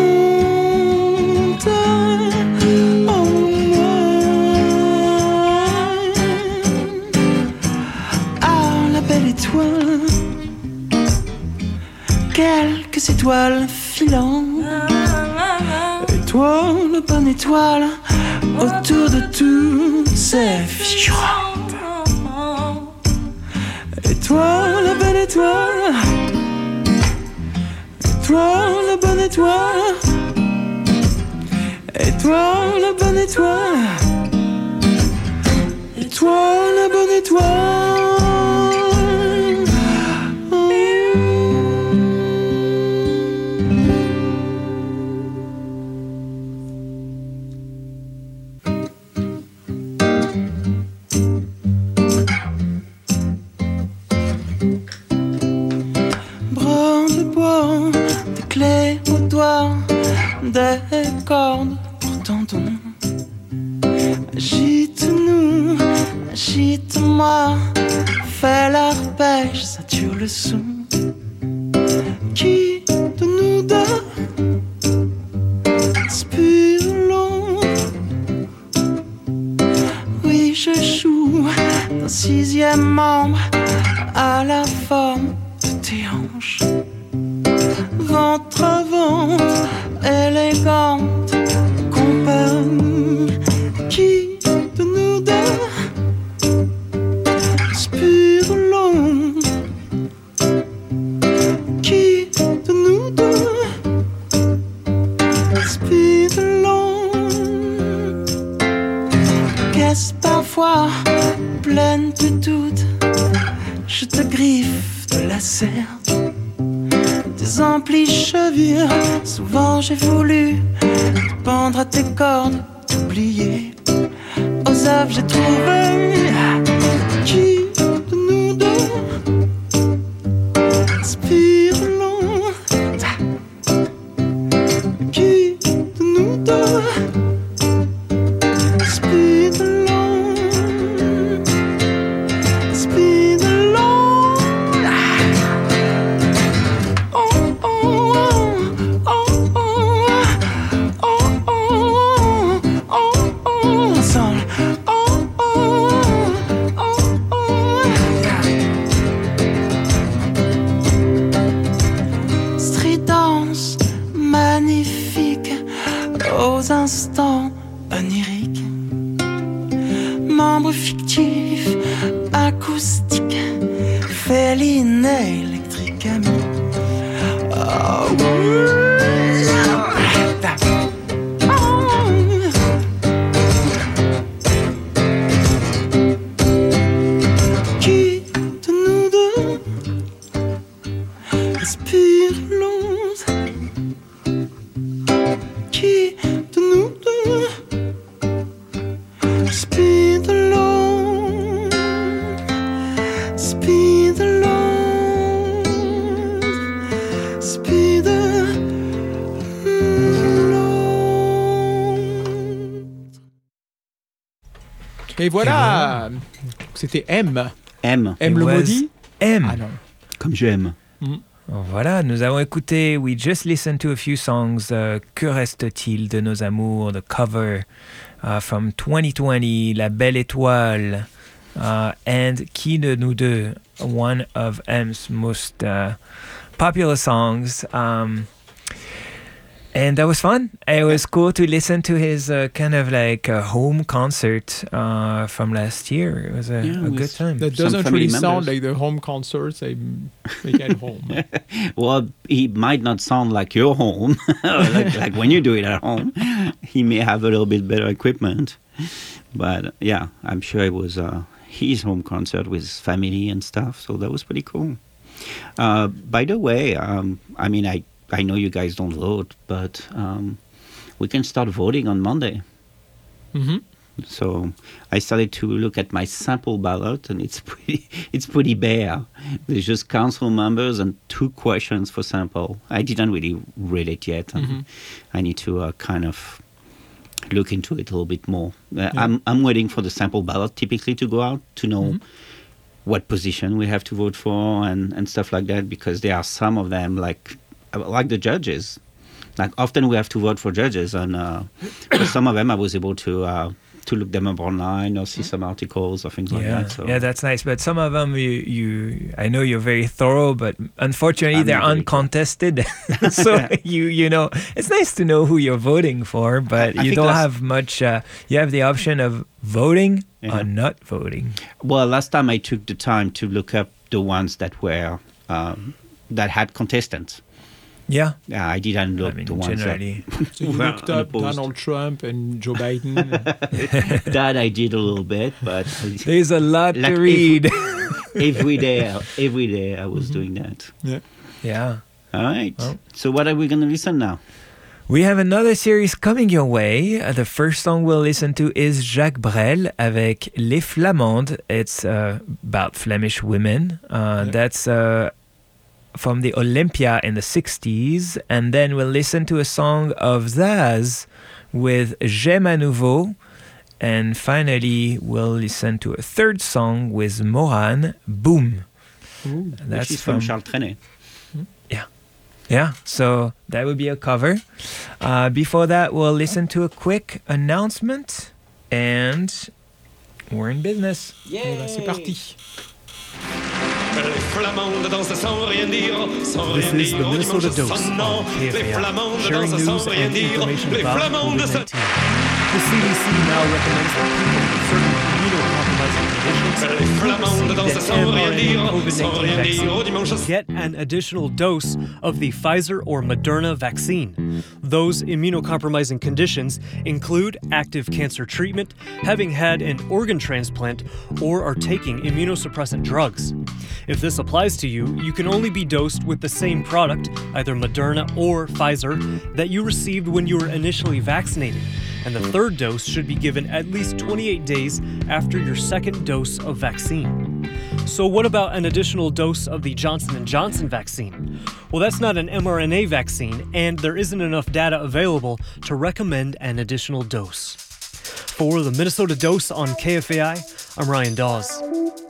monte en moi. Ah, la belle étoile, quelques étoiles filantes. Et toi, la bonne étoile, autour de toutes ces figurantes. Et toi, la belle étoile, et toi, la bonne étoile, et toi, la bonne étoile, et toi, la bonne étoile. Des cordes pour tendons. Agite-nous, agite-moi. Fais l'arpège, sature le son. Qui de nous deux inspire l'eau? Oui, je joue d'un sixième membre à la forme de tes hanches. Ventre à ventre, élégante compagnie. Qui de nous deux inspire l'eau? Qui de nous deux inspire l'eau? Qu'est-ce parfois pleine de doute, je te griffe de la serre. Des aux amplis chevilles. Souvent j'ai voulu te pendre à tes cordes, t'oublier. Aux œuvres j'ai trouvé qui de nous deux inspire l'autre. Qui de nous deux inspire l'autre. Inspire l'autre. Oh oh oh oh oh oh oh oh oh ensemble. Aux instants oniriques, membres fictifs, acoustiques, féline et électrique amie. Oh, oui. Qui de nous deux inspire l'autre? Qui de nous deux speed alone, speed alone, speed alone. Et voilà, c'était M. M. M le was maudit. M. Ah non. Comme j'aime. Mm. Voilà, nous avons écouté We Just Listened to a Few Songs. Uh, que reste-t-il de nos amours? The cover uh, from twenty twenty, La Belle Étoile, uh, and Qui de nous deux, one of M's most uh, popular songs. Um, and that was fun. It was cool to listen to his uh, kind of like uh, home concert uh, from last year. It was a, Yeah, a with good time. That doesn't really sound like the home concerts I make at home. Well, he might not sound like your home, like, like when you do it at home. He may have a little bit better equipment. But yeah, I'm sure it was uh, his home concert with his family and stuff. So that was pretty cool. Uh, by the way, um, I mean, I, I know you guys don't vote, but um, we can start voting on Monday. Mm-hmm. So I started to look at my sample ballot, and it's pretty, it's pretty bare. There's just council members and two questions for sample. I didn't really read it yet, and Mm-hmm. I need to uh, kind of look into it a little bit more. Uh, Yeah. I'm I'm waiting for the sample ballot typically to go out to know Mhm. what position we have to vote for and, and stuff like that, because there are some of them like like the judges. Like often we have to vote for judges, and uh, for some of them I was able to uh, to look them up online or see some articles or things like Yeah, that. So yeah, that's nice. But some of them, you, you, I know you're very thorough, but unfortunately, I'm they're not very uncontested. So you, you know, it's nice to know who you're voting for, but I you think don't last- have much. Uh, you have the option of voting Yeah. or not voting. Well, last time I took the time to look up the ones that were um, that had contestants. Yeah, Yeah, I didn't look I mean, the ones generally. So you were looked up unopposed. Donald Trump and Joe Biden. That I did a little bit, but There's a lot like to read. Every, every day, every day I was doing that. Yeah. Yeah. All right. Well. So what are we going to listen now? We have another series coming your way. Uh, the first song we'll listen to is Jacques Brel avec Les Flamandes. It's uh, about Flemish women. Uh, Yeah. That's uh, from the Olympia in the sixties. And then we'll listen to a song of Zaz with J'aime à nouveau. And finally, we'll listen to a third song with Mohan, Boom. Ooh. Which is from Charles Trenet. Yeah, so that would be a cover. Uh, before that, we'll listen to a quick announcement, and we're in business. Eh ben, c'est parti. Les flamandes dansent sans rien dire, sans This rien is dire, the au Minnesota dimanche Dose sans nom. on K F A I, Les flamandes sharing dansent sans news rien and dire, information les about flamandes COVID se... nineteen. The C D C now recommends that people with certain immunocompromised Get an additional dose of the Pfizer or Moderna vaccine. Those immunocompromising conditions include active cancer treatment, having had an organ transplant, or are taking immunosuppressant drugs. If this applies to you, you can only be dosed with the same product, either Moderna or Pfizer, that you received when you were initially vaccinated. And the third dose should be given at least twenty-eight days after your second dose of vaccine. So what about an additional dose of the Johnson and Johnson vaccine? Well, that's not an mRNA vaccine, and there isn't enough data available to recommend an additional dose. For the Minnesota Dose on K F A I, I'm Ryan Dawes.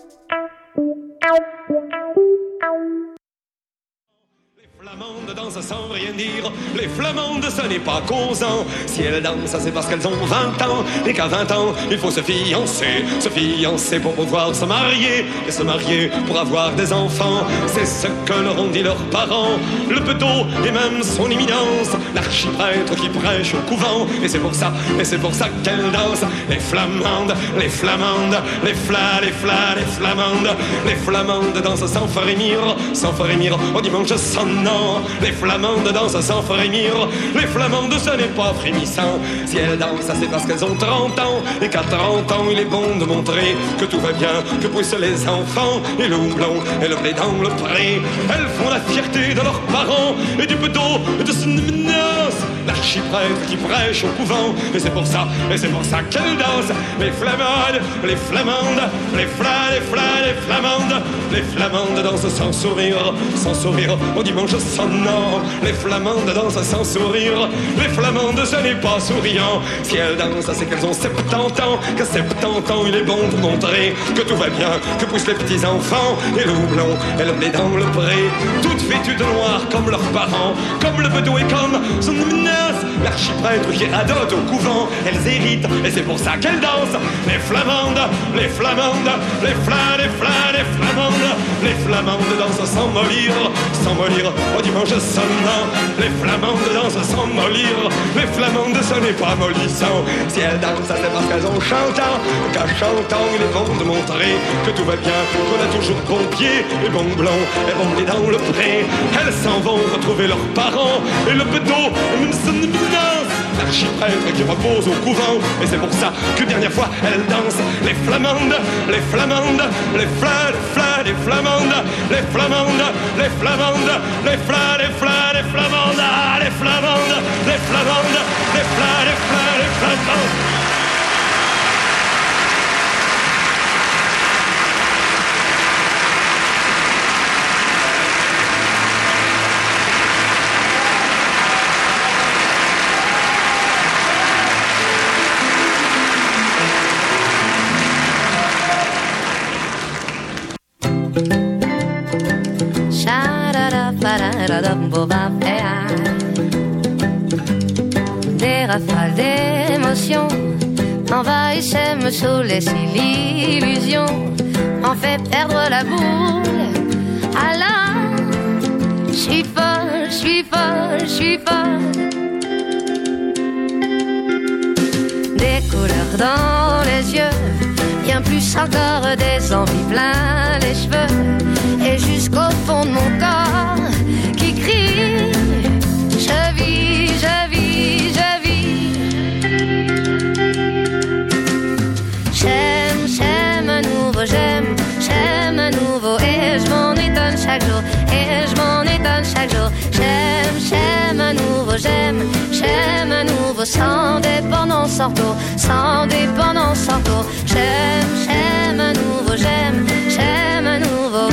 Flamandes dansent sans rien dire. Les flamandes, ce n'est pas causant. Si elles dansent, c'est parce qu'elles ont vingt ans. Et qu'à vingt ans, il faut se fiancer. Se fiancer pour pouvoir se marier. Et se marier pour avoir des enfants. C'est ce que leur ont dit leurs parents. Le petot et même son éminence. L'archiprêtre qui prêche au couvent. Et c'est pour ça, et c'est pour ça qu'elles dansent. Les flamandes, les flamandes, les flas, les flas, les flamandes. Les flamandes dansent sans frémir. Sans frémir au dimanche sonnant. Les flamandes dansent sans frémir. Les flamandes, ce n'est pas frémissant. Si elles dansent, c'est parce qu'elles ont trente ans. Et qu'à trente ans, il est bon de montrer que tout va bien, que poussent les enfants. Et le houblon et le blé dans le pré. Elles font la fierté de leurs parents. Et du petot et de son menace. L'archiprêtre qui prêche au couvent. Et c'est pour ça, et c'est pour ça qu'elles dansent. Les flamandes, les flamandes, les flas, les flas, les flamandes. Les flamandes dansent sans sourire, sans sourire au dimanche sonnant. Les flamandes dansent sans sourire. Les flamandes, ce n'est pas souriant. Si elles dansent, c'est qu'elles ont soixante-dix ans. Qu'à soixante-dix ans, il est bon de montrer que tout va bien, que poussent les petits enfants. Et le houblon et le blé dans le pré. Toutes vêtues de noir comme leurs parents. Comme le bedeau et comme son menace. L'archiprêtre qui radote au couvent. Elles héritent et c'est pour ça qu'elles dansent. Les flamandes, les flamandes, les flas, les flas, les flamandes. Les flamandes dansent sans mollir, sans mollir au dimanche sonnant. Les flamandes dansent sans mollir. Les flamandes, ce n'est pas mollissant. Si elles dansent, c'est parce qu'elles ont chantant. Qu'à chantant, il est bon de montrer que tout va bien, qu'on a toujours bon pied et bon blanc et bon blé dans le pré. Elles s'en vont retrouver leurs parents. Et le bedeau, même son éminence. L'archiprêtre qui repose au couvent. Et c'est pour ça que dernière fois, elles dansent. Les flamandes, les flamandes, les flas, les flas, les flamandes. Les flamandes, les flamandes, les flas, les flas, les flamandes. Ah, les flamandes, les flamandes, les flas, les flas, les flamandes. Des rafales d'émotions envahissent et me saoulent si l'illusion m'en fait perdre la boule. Alors, je suis folle, je suis folle, je suis folle. Des couleurs dans les yeux, bien plus encore des envies plein les cheveux. Et jusqu'au fond de mon corps qui crie, je vis, je vis, je vis. J'aime, j'aime à nouveau, j'aime, j'aime à nouveau. Et je m'en étonne chaque jour, et je m'en étonne chaque jour. J'aime, j'aime à nouveau, j'aime, j'aime à nouveau. Sans dépendance, sans taux, sans dépendance, sans taux. J'aime, j'aime à nouveau, j'aime, j'aime à nouveau.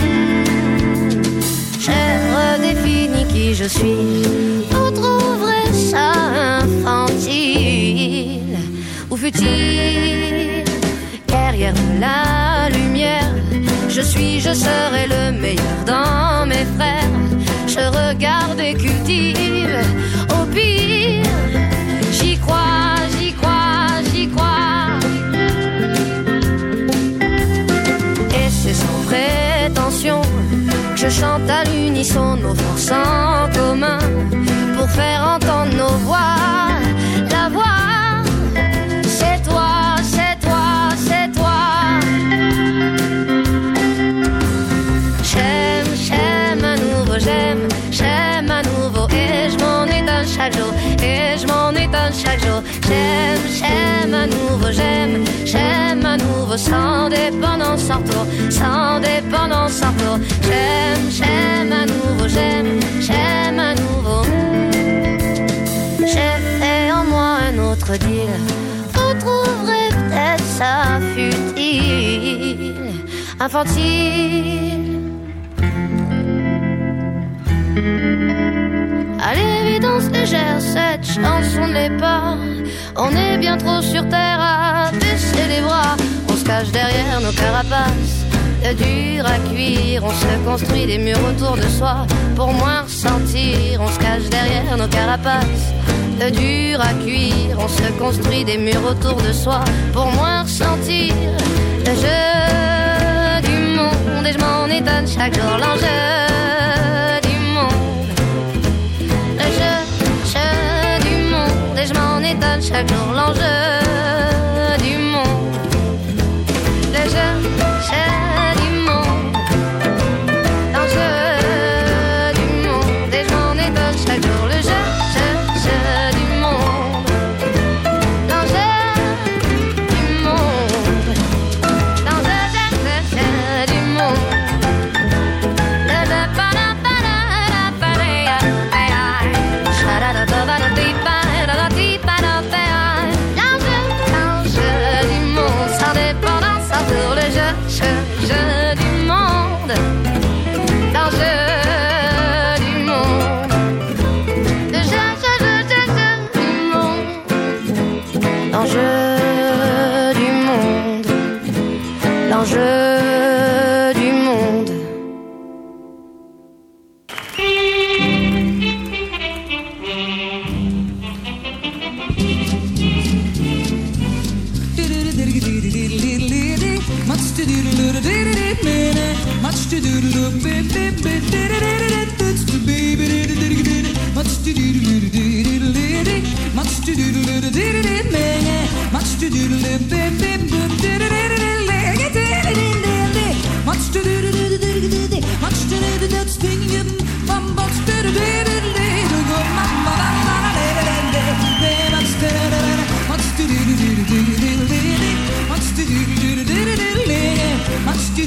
J'ai redéfini qui je suis. Vous trouverez ça infantile ou futile. Derrière la lumière, je suis, je serai le meilleur dans mes frères. Je regarde et cultive. Au pire, j'y crois, j'y crois, j'y crois. Et c'est sans prétention que je chante à l'unisson nos forces en commun pour faire entendre nos voix. La voix, c'est toi, c'est toi, c'est toi. chaque jour. J'aime, j'aime à nouveau, j'aime, j'aime à nouveau, sans dépendance, sans retour, sans dépendance, sans retour. J'aime, j'aime à nouveau, j'aime, j'aime à nouveau. J'ai fait en moi un autre deal. Vous trouverez peut-être ça futile, infantile. À l'évidence légère, cette chanson ne l'est pas. On est bien trop sur terre à baisser les bras. On se cache derrière nos carapaces de dur à cuire. On se construit des murs autour de soi pour moins ressentir. On se cache derrière nos carapaces de dur à cuire. On se construit des murs autour de soi pour moins ressentir le jeu du monde. Et je m'en étonne chaque jour, l'enjeu du monde. Le jeu, jeu du monde. Et je m'en étonne chaque jour, l'enjeu du monde. Le jeu, jeu du monde. L'enjeu du monde. Et je m'en étonne chaque jour, le jeu, jeu, jeu du monde. L'enjeu du monde. L'enjeu, jeu, jeu, jeu du monde. Le jeu, ba da ba da da ba da ya ba ya. Sha da da da ba da dee ba da da dee ba da ba ya. L'enjeu, l'enjeu du monde. Sans dépendance, sans tour, le jeu, jeu, jeu du monde. L'enjeu du monde. Le jeu, jeu, jeu, jeu, jeu du monde. L'enjeu du monde. L'enjeu du monde. Much to do, much to do, much to do, much to do, much to do, much to do, much to do, that's thinking, bum bum, much to do, much to do, much to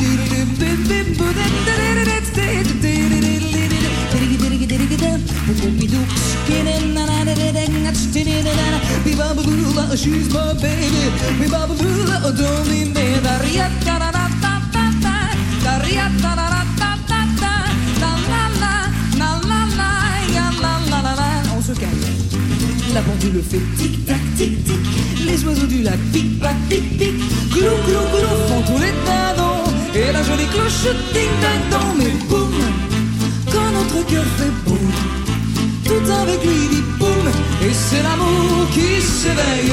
she's my baby, we baba boo, don't mean me, da riata da da da da da, da riata da da da da da, la la la, la la la, ya la la la la. On se calme. La pendule fait tic tac tic tic, les oiseaux du lac pic pac pic pic, glou glou glou font tous les dindons, et la jolie cloche ding ding dong. Mais boum, quand notre cœur fait boum, tout avec lui dit boum, et c'est l'amour qui s'éveille.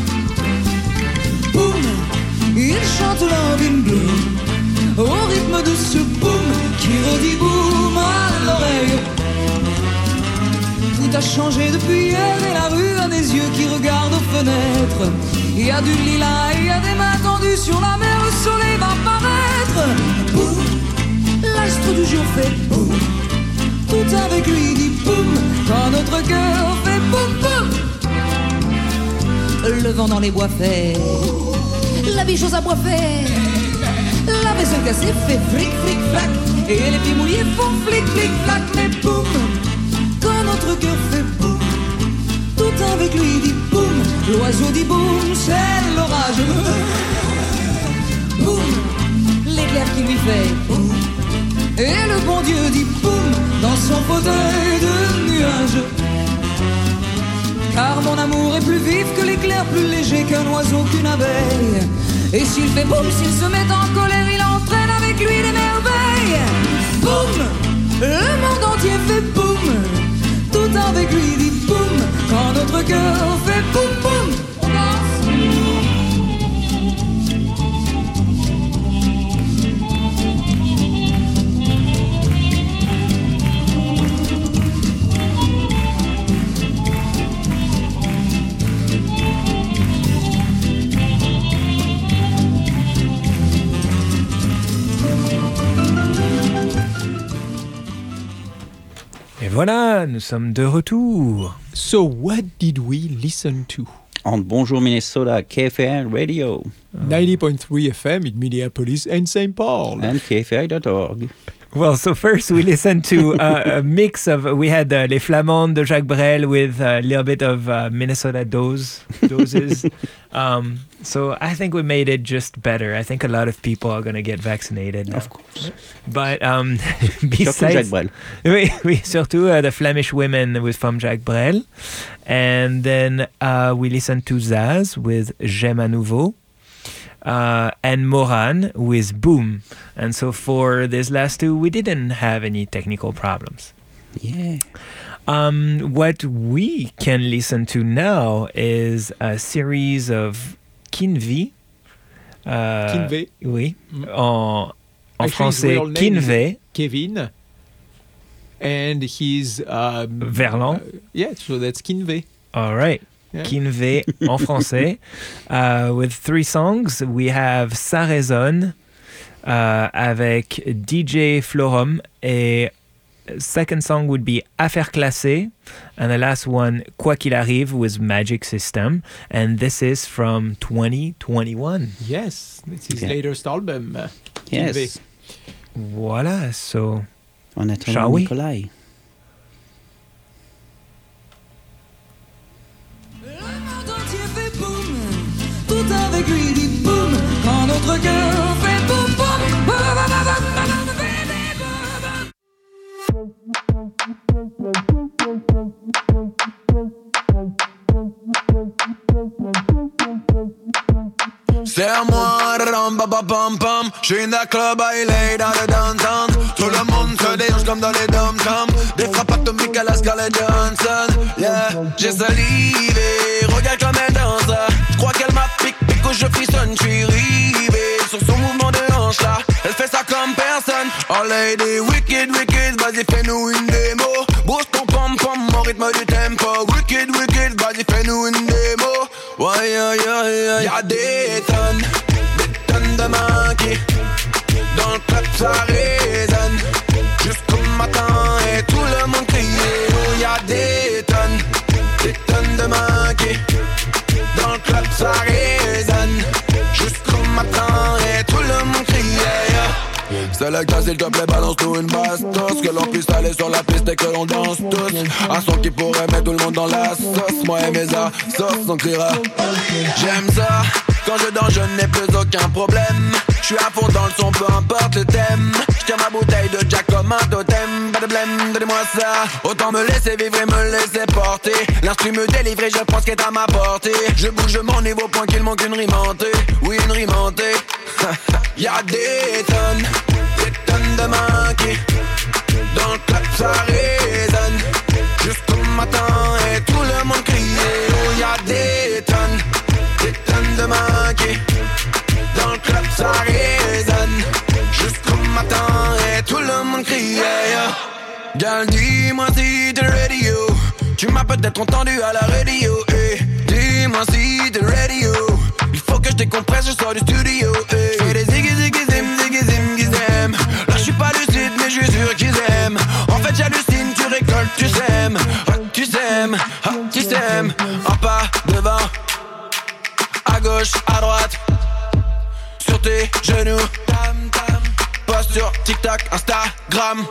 Boum, il chante Love in Bloom, au rythme de ce boum qui redit boum à l'oreille. Tout a changé depuis hier et la rue a des yeux qui regardent aux fenêtres. Il y a du lilas, il y a des mains tendues sur la mer, le soleil va paraître. Boum, l'astre du jour fait boum, tout avec lui dit boum, quand notre cœur fait boum boum. Le vent dans les bois fait, la vie chose à bois fait, la vaisselle cassée fait fric fric flac, et les pieds mouillés font flic flic flac. Mais boum, quand notre cœur fait boum, tout avec lui dit boum, l'oiseau dit boum, c'est l'orage. Boum, l'éclair qui lui fait boum, et le bon Dieu dit boum dans son fauteuil de nuages. Car mon amour est plus vif que l'éclair, plus léger qu'un oiseau, qu'une abeille. Et s'il fait boum, s'il se met en colère, il entraîne avec lui les merveilles. Boum, le monde entier fait boum, tout avec lui dit boum, quand notre cœur fait boum boum. On danse. Voilà, nous sommes de retour. So what did we listen to? On Bonjour Minnesota, K F A I Radio. ninety point three F M in Minneapolis and Saint Paul. And K F A I dot org. Well, so first we listened to uh, a mix of, we had uh, Les Flamandes de Jacques Brel with a little bit of uh, Minnesota dose, doses. um, so I think we made it just better. I think a lot of people are going to get vaccinated now. Of course. But um, besides... Surtout Jacques Brel. Oui, oui, surtout uh, the Flemish Women with from Jacques Brel. And then uh, we listened to Zaz with J'aime à nouveau. Uh, and Moran with Boom. And so for this last two, we didn't have any technical problems. Yeah. Um, what we can listen to now is a series of Kinvey. Uh, Kinvey. Oui. Mm. En, en Actually, français, his real name is Kinvey. Kevin. And he's... Um, Verlan. Uh, yeah, so that's Kinvey. All right. Yeah. Kinvey en français. Uh, with three songs, we have Ça résonne uh, avec D J Florum. A second song would be Affaires classées. And the last one, Quoi qu'il arrive, with Magic System. And this is from twenty twenty-one. Yes, it's his Okay. latest album. Uh, Yes. Kinvey. Voilà, so... En attendant Shall we? Nikolai. Tout avec lui dit boum, quand notre cœur fait boum boum, boum, C'est à moi, ram ba ba pam pam. J'suis in the club, I lay dans le downtown. Tout le monde se déhanche comme dans les dom-toms. Des frappes atomiques à la Scarlett Johansson. Yeah, j'ai salivé, regarde comme elle danse. J'crois qu'elle m'a pique, pique où je frissonne. J'suis rivé sur son mouvement de hanche là. Elle fait ça comme personne. Oh lady, wicked, wicked, vas-y fais-nous une démo. Bouge ton pom pom au rythme du tempo. Wicked, wicked, vas-y fais-nous une démo. Ouais, yeah, yeah, yeah. Y'a des tonnes, des tonnes de manqués. Dans le club ça résonne jusqu'au matin et tout le monde crie. Oh, y'a des tonnes, des tonnes de manqués. Dans le club ça résonne jusqu'au matin et tout le monde crie. Yeah. Sélecta s'il te plaît balance-nous une bastos. Que l'on puisse aller sur la piste et que l'on danse tous. Un son qui pourrait mettre tout le monde dans la sauce. Moi et mes assos on criera. J'aime ça, quand je danse je n'ai plus aucun problème. J'suis à fond dans le son peu importe le thème. J'tiens ma bouteille de Jack comme un totem. Pas de blême, donnez-moi ça. Autant me laisser vivre et me laisser porter. L'instru me délivre et je prends ce qui est à ma portée. Je bouge mon niveau point qu'il manque une rimentée. Oui une rimentée. Y'a des tonnes, des tonnes de manqués. Dans le club ça résonne jusqu'au matin et tout le monde crie. Oh y'a des tonnes, des tonnes de manqués. Dans le club ça résonne jusqu'au matin et tout le monde crie. Yeah. Girl, dis-moi si t'es ready, yo. Tu m'as peut-être entendu à la radio, eh. Dis-moi si t'es ready, yo. Il faut que je décompresse, je sors du studio, eh. J'fais des ziggy ziggy zim ziggy zim gizem. Là j'suis pas lucide mais j'suis sûr qu'ils aiment. En fait j'hallucine, tu récoltes, tu sèmes. Ah, tu sèmes, ah, tu sèmes. Un pas devant, à gauche, à droite. Sur tes genoux, poste sur TikTok, Instagram.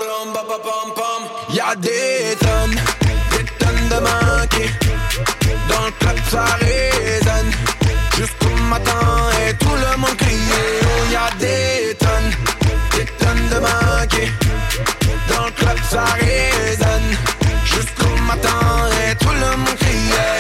Y'a des tonnes, des tonnes de manqués. Dans le club ça résonne jusqu'au matin et tout le monde crie. Oh y'a des tonnes, des tonnes de manqués. Dans le club ça résonne jusqu'au matin et tout le monde crie.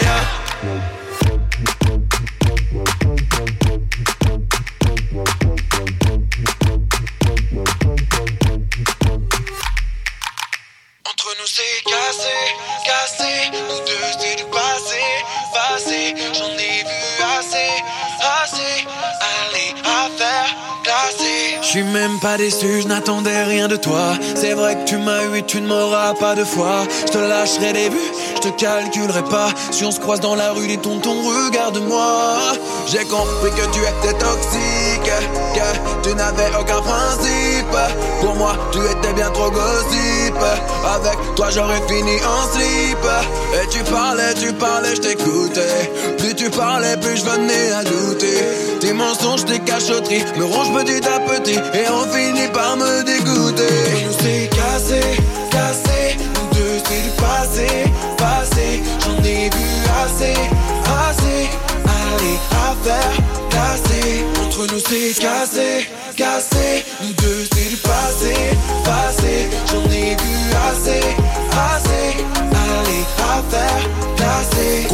Entre nous c'est cassé, cassé. Nous deux c'est du passé, passé. J'en ai vu assez, assez. Allez, affaire classée. J'suis même pas déçu, je n'attendais rien de toi. C'est vrai que tu m'as eu et tu ne m'auras pas deux fois. Je te lâcherai des vues, je te calculerai pas. Si on se croise dans la rue, les tontons, regarde-moi. J'ai compris que tu étais toxique, que tu n'avais aucun principe. Pour moi, tu étais bien trop gossip. Avec toi, j'aurais fini en slip. Et tu parlais, tu parlais, je t'écoutais. Plus tu parlais, plus je venais à douter. Tes mensonges, tes cachotteries me rongent petit à petit et on finit par me dégoûter. Nous c'est cassé, cassé, nous deux c'est du passé, passé. J'en ai vu assez, assez. Allez, affaire cassée. Entre nous c'est cassé, cassé. Nous deux c'est du passé, passé. J'en ai vu assez, assez. Allez, affaire cassée.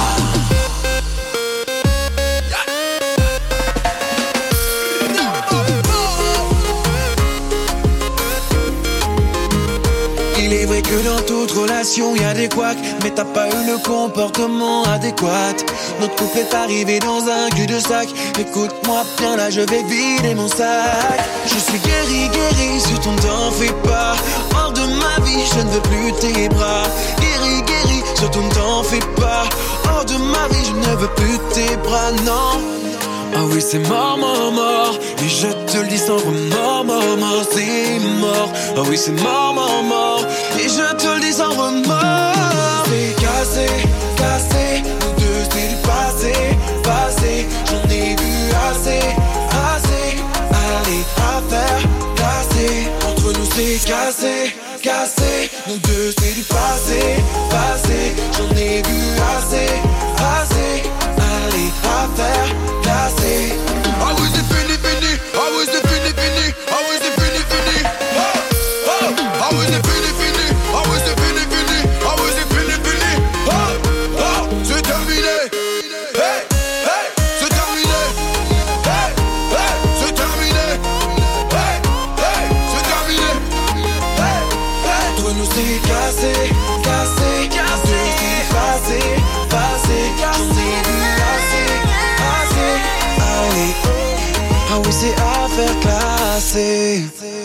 Il est vrai que dans toute relation y a des couacs, mais t'as pas eu le comportement adéquat. Notre couple est arrivé dans un cul-de-sac. Écoute-moi bien là, je vais vider mon sac. Je suis guéri, guéri, sur ton t'en fais pas. Hors de ma vie, je ne veux plus tes bras. Guéri, guéri, sur ton t'en fais pas. Hors de ma vie, je ne veux plus tes bras, non. Ah oui c'est mort, mort, mort. Et je te le dis sans remords, mort, mort, c'est mort. Ah oui c'est mort, mort, mort. Et je te le dis sans remords. C'est cassé, cassé. Nous deux c'est du passé, passé. J'en ai vu assez, assez. Allez, affaire cassée. Entre nous c'est cassé, cassé. Nous deux c'est du passé, passé. J'en ai vu assez, assez. Allez, affaire cassée. Ah oui c'est fini, fini. Ah oui c'est fini, fini. Ah oui c'est fini, fini. Oh, oh. Ah oui c'est fini, fini. Ah oui c'est fini, fini. Ah oui c'est fini, fini. Oh, oh. C'est terminé. Hey, hey. C'est terminé. Hey, hey. C'est terminé. Hey, hey. C'est terminé. Hey, hey. Entre nous c'est cassé, cassé, cassé. C'est passé, passé. J'en ai vu assez, assez. Allez, ah oui c'est affaire classée.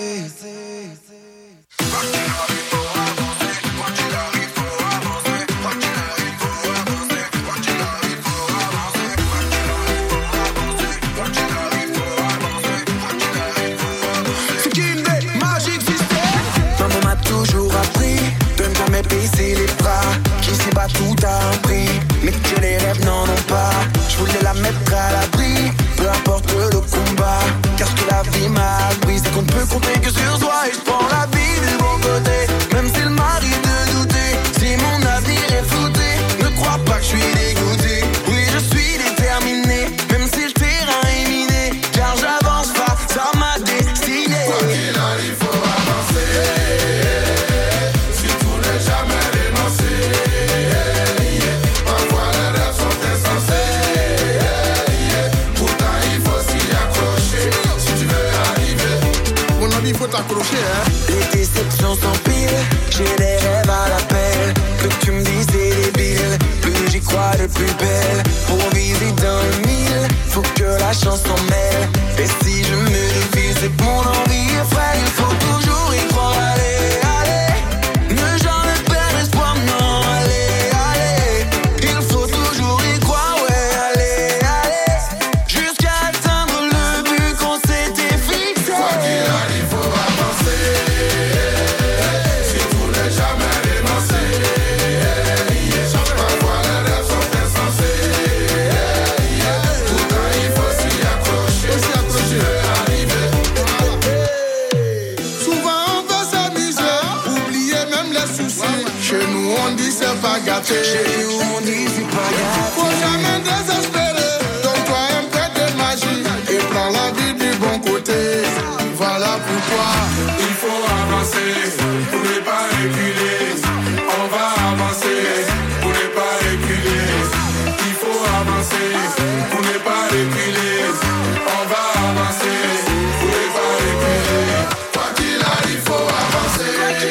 Maman m'a toujours appris de ne jamais baisser les bras. Qu'ici-bas tout a un prix, mais que les rêves n'en ont pas. Je voulais la mettre à l'abri, peu importe le combat. Car ce que la vie m'a appris, c'est qu'on ne peut compter que sur soi. Et je prends la vie du bon côté, même s'il m'arrive de douter. Si mon avenir est flouté, ne crois pas que je suis dégoûté. Oui je suis déterminé, même si le terrain est miné. Car j'avance pas, ça m'a destiné. Quoi qu'il arrive, faut avancer. Si tout n'est jamais dénoncé. Parfois les rêves sont insensés. Pourtant il faut s'y accrocher. Si tu veux arriver, mon ami il faut t'accrocher hein. Les déceptions s'empilent, j'ai des rêves à l'appel. Que tu me dises c'est débile, plus j'y crois de plus belle. Pour viser dans le mille, faut que la chance s'en mêle. Et si je me défile, c'est que mon envie est frêle. Il faut toujours y croire, allez, allez. Ne jamais perdre espoir, non, allez, allez. Il faut toujours y croire, ouais, allez, allez. Jusqu'à atteindre le but qu'on s'était fixé. Quoi qu'il arrive, faut avancer. Si tout n'est jamais dénoncé. Parfois les rêves sont insensés. Pourtant il faut s'y accrocher. Si tu veux arriver. Souvent on va s'amuser, oublier même les soucis. Chez nous on dit c'est pas gâté. Chez nous on dit c'est pas gâté. Faut jamais désespérer, donne-toi un peu de magie et prends la vie du bon côté. Voilà pourquoi il faut avancer pour ne pas reculer. On va avancer pour ne pas reculer. Il faut avancer pour ne pas reculer. On va avancer pour ne pas reculer. Quoi qu'il arrive, faut avancer.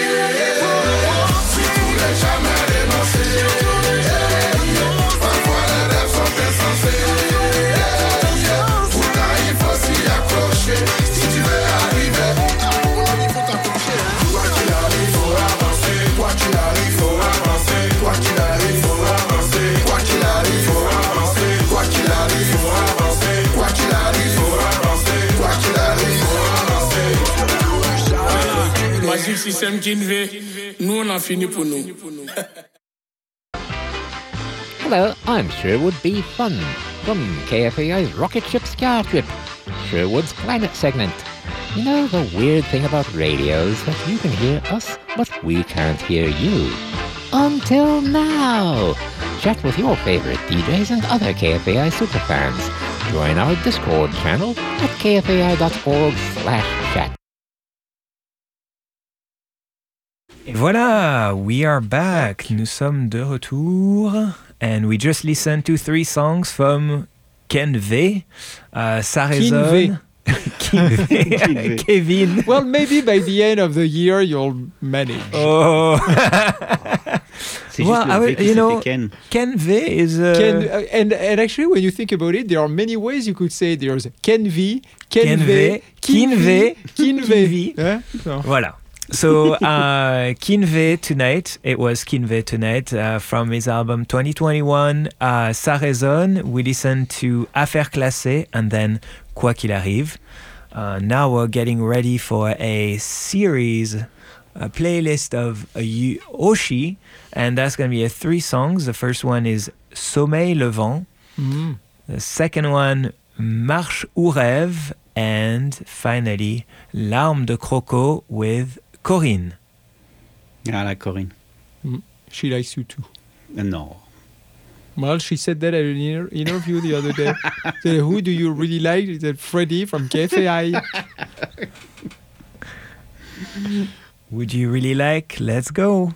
Si tout n'est jamais dénoncé. Parfois les rêves sont insensés. Pourtant il faut s'y accrocher. Si tu veux arriver, il faut t'accrocher. Quoi qu'il arrive, faut avancer. Quoi qu'il arrive, faut avancer. Quoi qu'il arrive. le système Kinvé. Nous, on a fini pour nous. Hello, I'm Sherwood B. Fun from K F A I's Rocket Ship Scar Trip, Sherwood's Planet segment. You know, the weird thing about radio is that you can hear us, but we can't hear you. Until now. Chat with your favorite D Js and other K F A I superfans. Join our Discord channel at kfai.org slash chat. Et voilà, we are back. Nous sommes de retour. And we just listened to three songs from Ken V. Uh, ça résonne. Kinvé. Kevin. Well, maybe by the end of the year, you'll manage. Oh. Well, I would, you know, Ken. Ken V is... Uh, Ken, uh, and, and actually, when you think about it, there are many ways you could say there's Ken V, Ken, Ken V, V, Kin V, Kin V. Kin V. So. Voilà. So, uh, Kinvé Tonight, it was Kinvé Tonight uh, from his album twenty twenty-one, uh, Ça résonne. We listened to Affaires classées and then Quoi qu'il arrive. Uh, now we're getting ready for a series, a playlist of uh, Oshi, and that's going to be a three songs. The first one is Sommeil levant. Mm. The second one, Marche ou rêve. And finally, Larmes de Croco with Corinne. I like Corinne. Mm. She likes you too. Uh, no. Well, she said that at an inter- interview the other day. Said, who do you really like? She said, Freddie from K F A I. Would you really like? Let's go.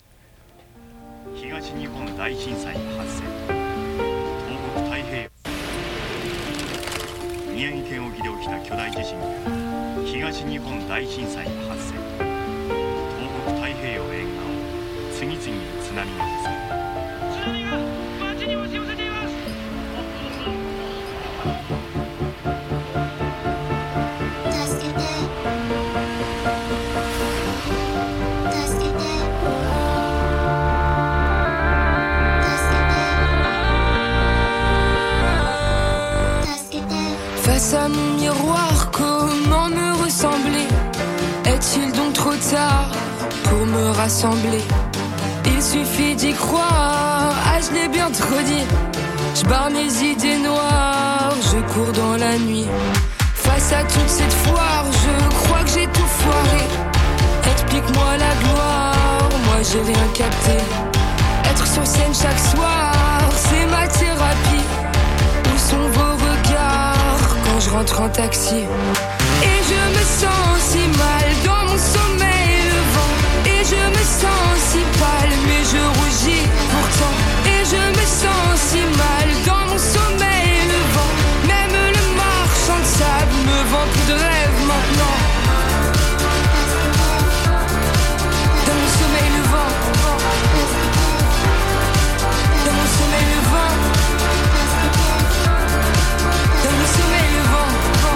東日本大震災発生。東北太平洋。宮城県沖で起きた巨大地震による東日本大震災発生。東北太平洋沿岸を次々に津波が襲う。津波が町に押し寄せています。助けて。助けて。 Face à mon miroir, comment me ressembler? Est-il donc trop tard pour me rassembler? Il suffit d'y croire, ah je l'ai bien trop dit. Je barre mes idées noires, je cours dans la nuit. Face à toute cette foire, je crois que j'ai tout foiré. Explique-moi la gloire, moi j'ai rien capté. Être sur scène chaque soir, c'est ma thérapie. Où sont vos regards quand je rentre en taxi? Et je me sens si mal dans mon sommeil levant. Et je me sens si pâle, mais je rougis pourtant. Et je me sens si mal dans mon sommeil levant. Même le marchand de sable me vend plus de rêve maintenant. Dans mon sommeil levant. Dans mon sommeil levant. Dans mon sommeil levant.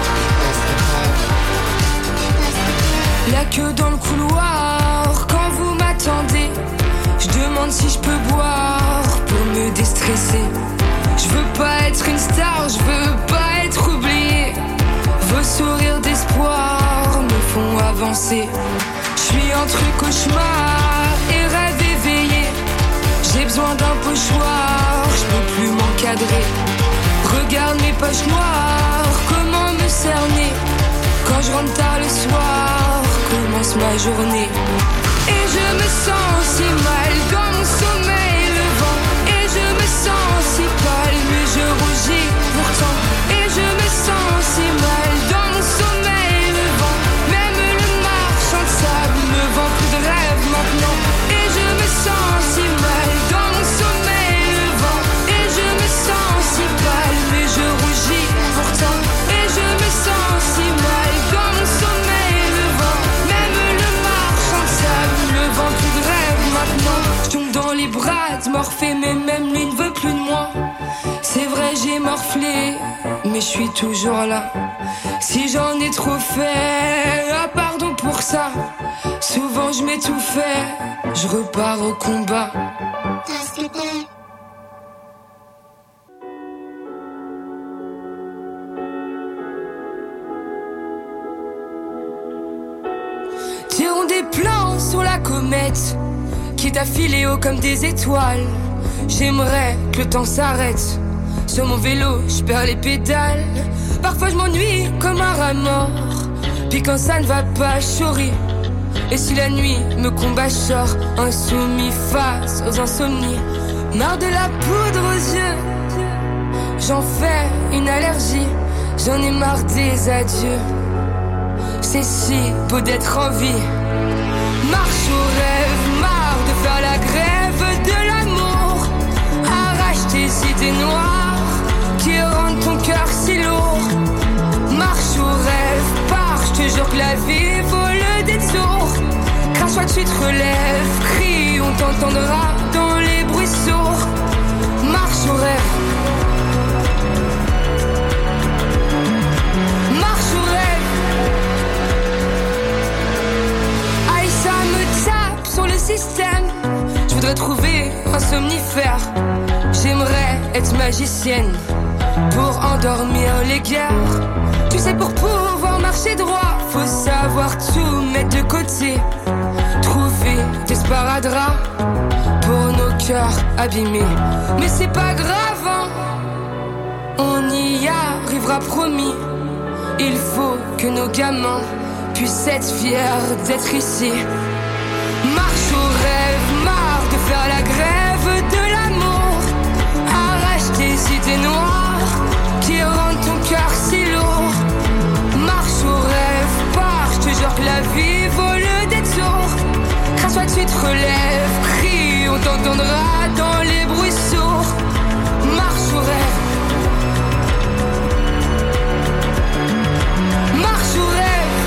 La queue dans le couloir quand vous m'attendez. Je demande si je peux boire pour me déstresser. Je veux pas être une star, je veux pas être oublié. Vos sourires d'espoir me font avancer. Je suis entre cauchemar et rêve éveillé. J'ai besoin d'un pochoir, je peux plus m'encadrer. Regarde mes poches noires, comment me cerner? Quand je rentre tard le soir, commence ma journée. Et je me sens si mal dans mon sommeil levant. Et je me sens si pâle, mais je rougis pourtant. Et je me sens si mal dans mon sommeil levant. Même le marchand de sable me vend plus de rêve maintenant. Et je me sens si mal dans mon sommeil levant. Et je me sens si pâle, mais je rougis pourtant. Et je me sens si mal dans mon sommeil levant. Même le marchand de sable me vend plus de rêve maintenant. Je tombe dans les bras de Morphée, mais même lui ne veut plus de moi. C'est vrai, j'ai morflé, mais je suis toujours là. Si j'en ai trop fait, ah pardon pour ça. Souvent je m'étouffais, je repars au combat. Tirons des des plans sur la comète qui t'a filé haut comme des étoiles. J'aimerais que le temps s'arrête. Sur mon vélo, je perds les pédales. Parfois je m'ennuie comme un rat mort. Puis quand ça ne va pas, je souris. Et si la nuit me combat, je sors insoumis face aux insomnies. Marre de la poudre aux yeux, j'en fais une allergie. J'en ai marre des adieux. C'est si beau d'être en vie. Marche au rêve, marre de faire la grève de l'amour. Arrache tes idées noires qui rendent ton cœur si lourd. Marche au rêve, pars, je te jure que la vie vaut le détour. Crache-toi, tu te relèves, crie, on t'entendra dans les bruits sourds. Marche au rêve. Marche au rêve. Aïe, ça me tape sur le système. Je voudrais trouver un somnifère. J'aimerais être magicienne pour endormir les guerres. Tu sais, pour pouvoir marcher droit, faut savoir tout mettre de côté. Trouver des sparadraps pour nos cœurs abîmés. Mais c'est pas grave, hein, on y arrivera promis. Il faut que nos gamins puissent être fiers d'être ici. Marche au rêve, marre de faire la grève de l'amour. Arrache tes idées noires qui rendent ton cœur si lourd. Marche au rêve, pars, je te jure que la vie vaut le détour. Crache-toi, tu te relèves, crie, on t'entendra dans les bruits sourds. Marche au rêve. Marche au rêve.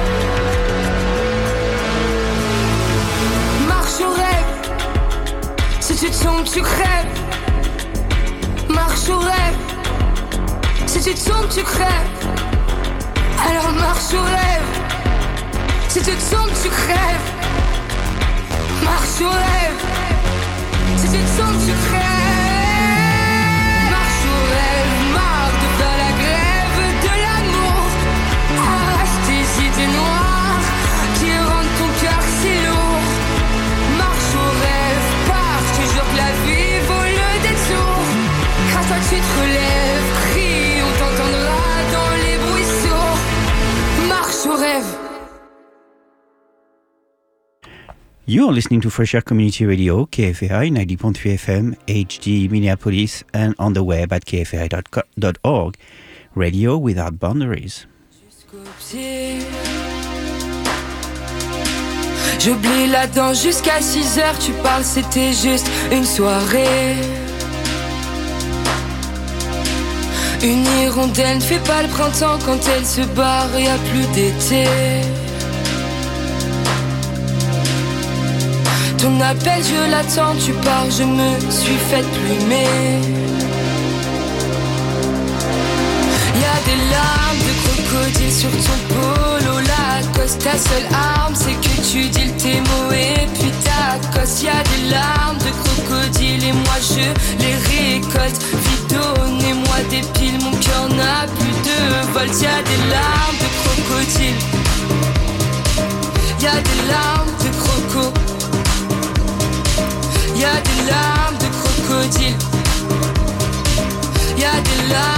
Marche au rêve. Si tu tombes, tu crèves. Marche au rêve. Si tu tombes, tu crèves. Alors marche au rêve. Si tu tombes, tu crèves. Marche au rêve. Si tu tombes, tu crèves. Marche au rêve. Marre de faire la grève de l'amour. Arrache tes idées noires qui rendent ton cœur si lourd. Marche au rêve. Pars, je te jure que la vie vaut le détour. Crache-toi, tu te relèves, crie, on t'entendra dans les bruits sourds. Marche au rêve. You're listening to Fresh Air Community Radio, K F A I ninety point three F M, H D Minneapolis, and on the web at k f a i dot org. Radio without boundaries. J'oublie la danse jusqu'à six heures, tu parles, c'était juste une soirée. Une hirondelle ne fait pas le printemps quand elle se barre, y a plus d'été. Ton appel, je l'attends, tu pars, je me suis faite plumer. Y'a des larmes de crocodile sur ton polo Lacoste. Ta seule arme, c'est que tu dis tes mots et puis t'accostes. Y'a des larmes de crocodile et moi je les récolte. Vite, donnez-moi des piles, mon cœur n'a plus de volt. Y'a des larmes de crocodile. Y'a des larmes de croco. Y'a des larmes de crocodile. Y'a des larmes.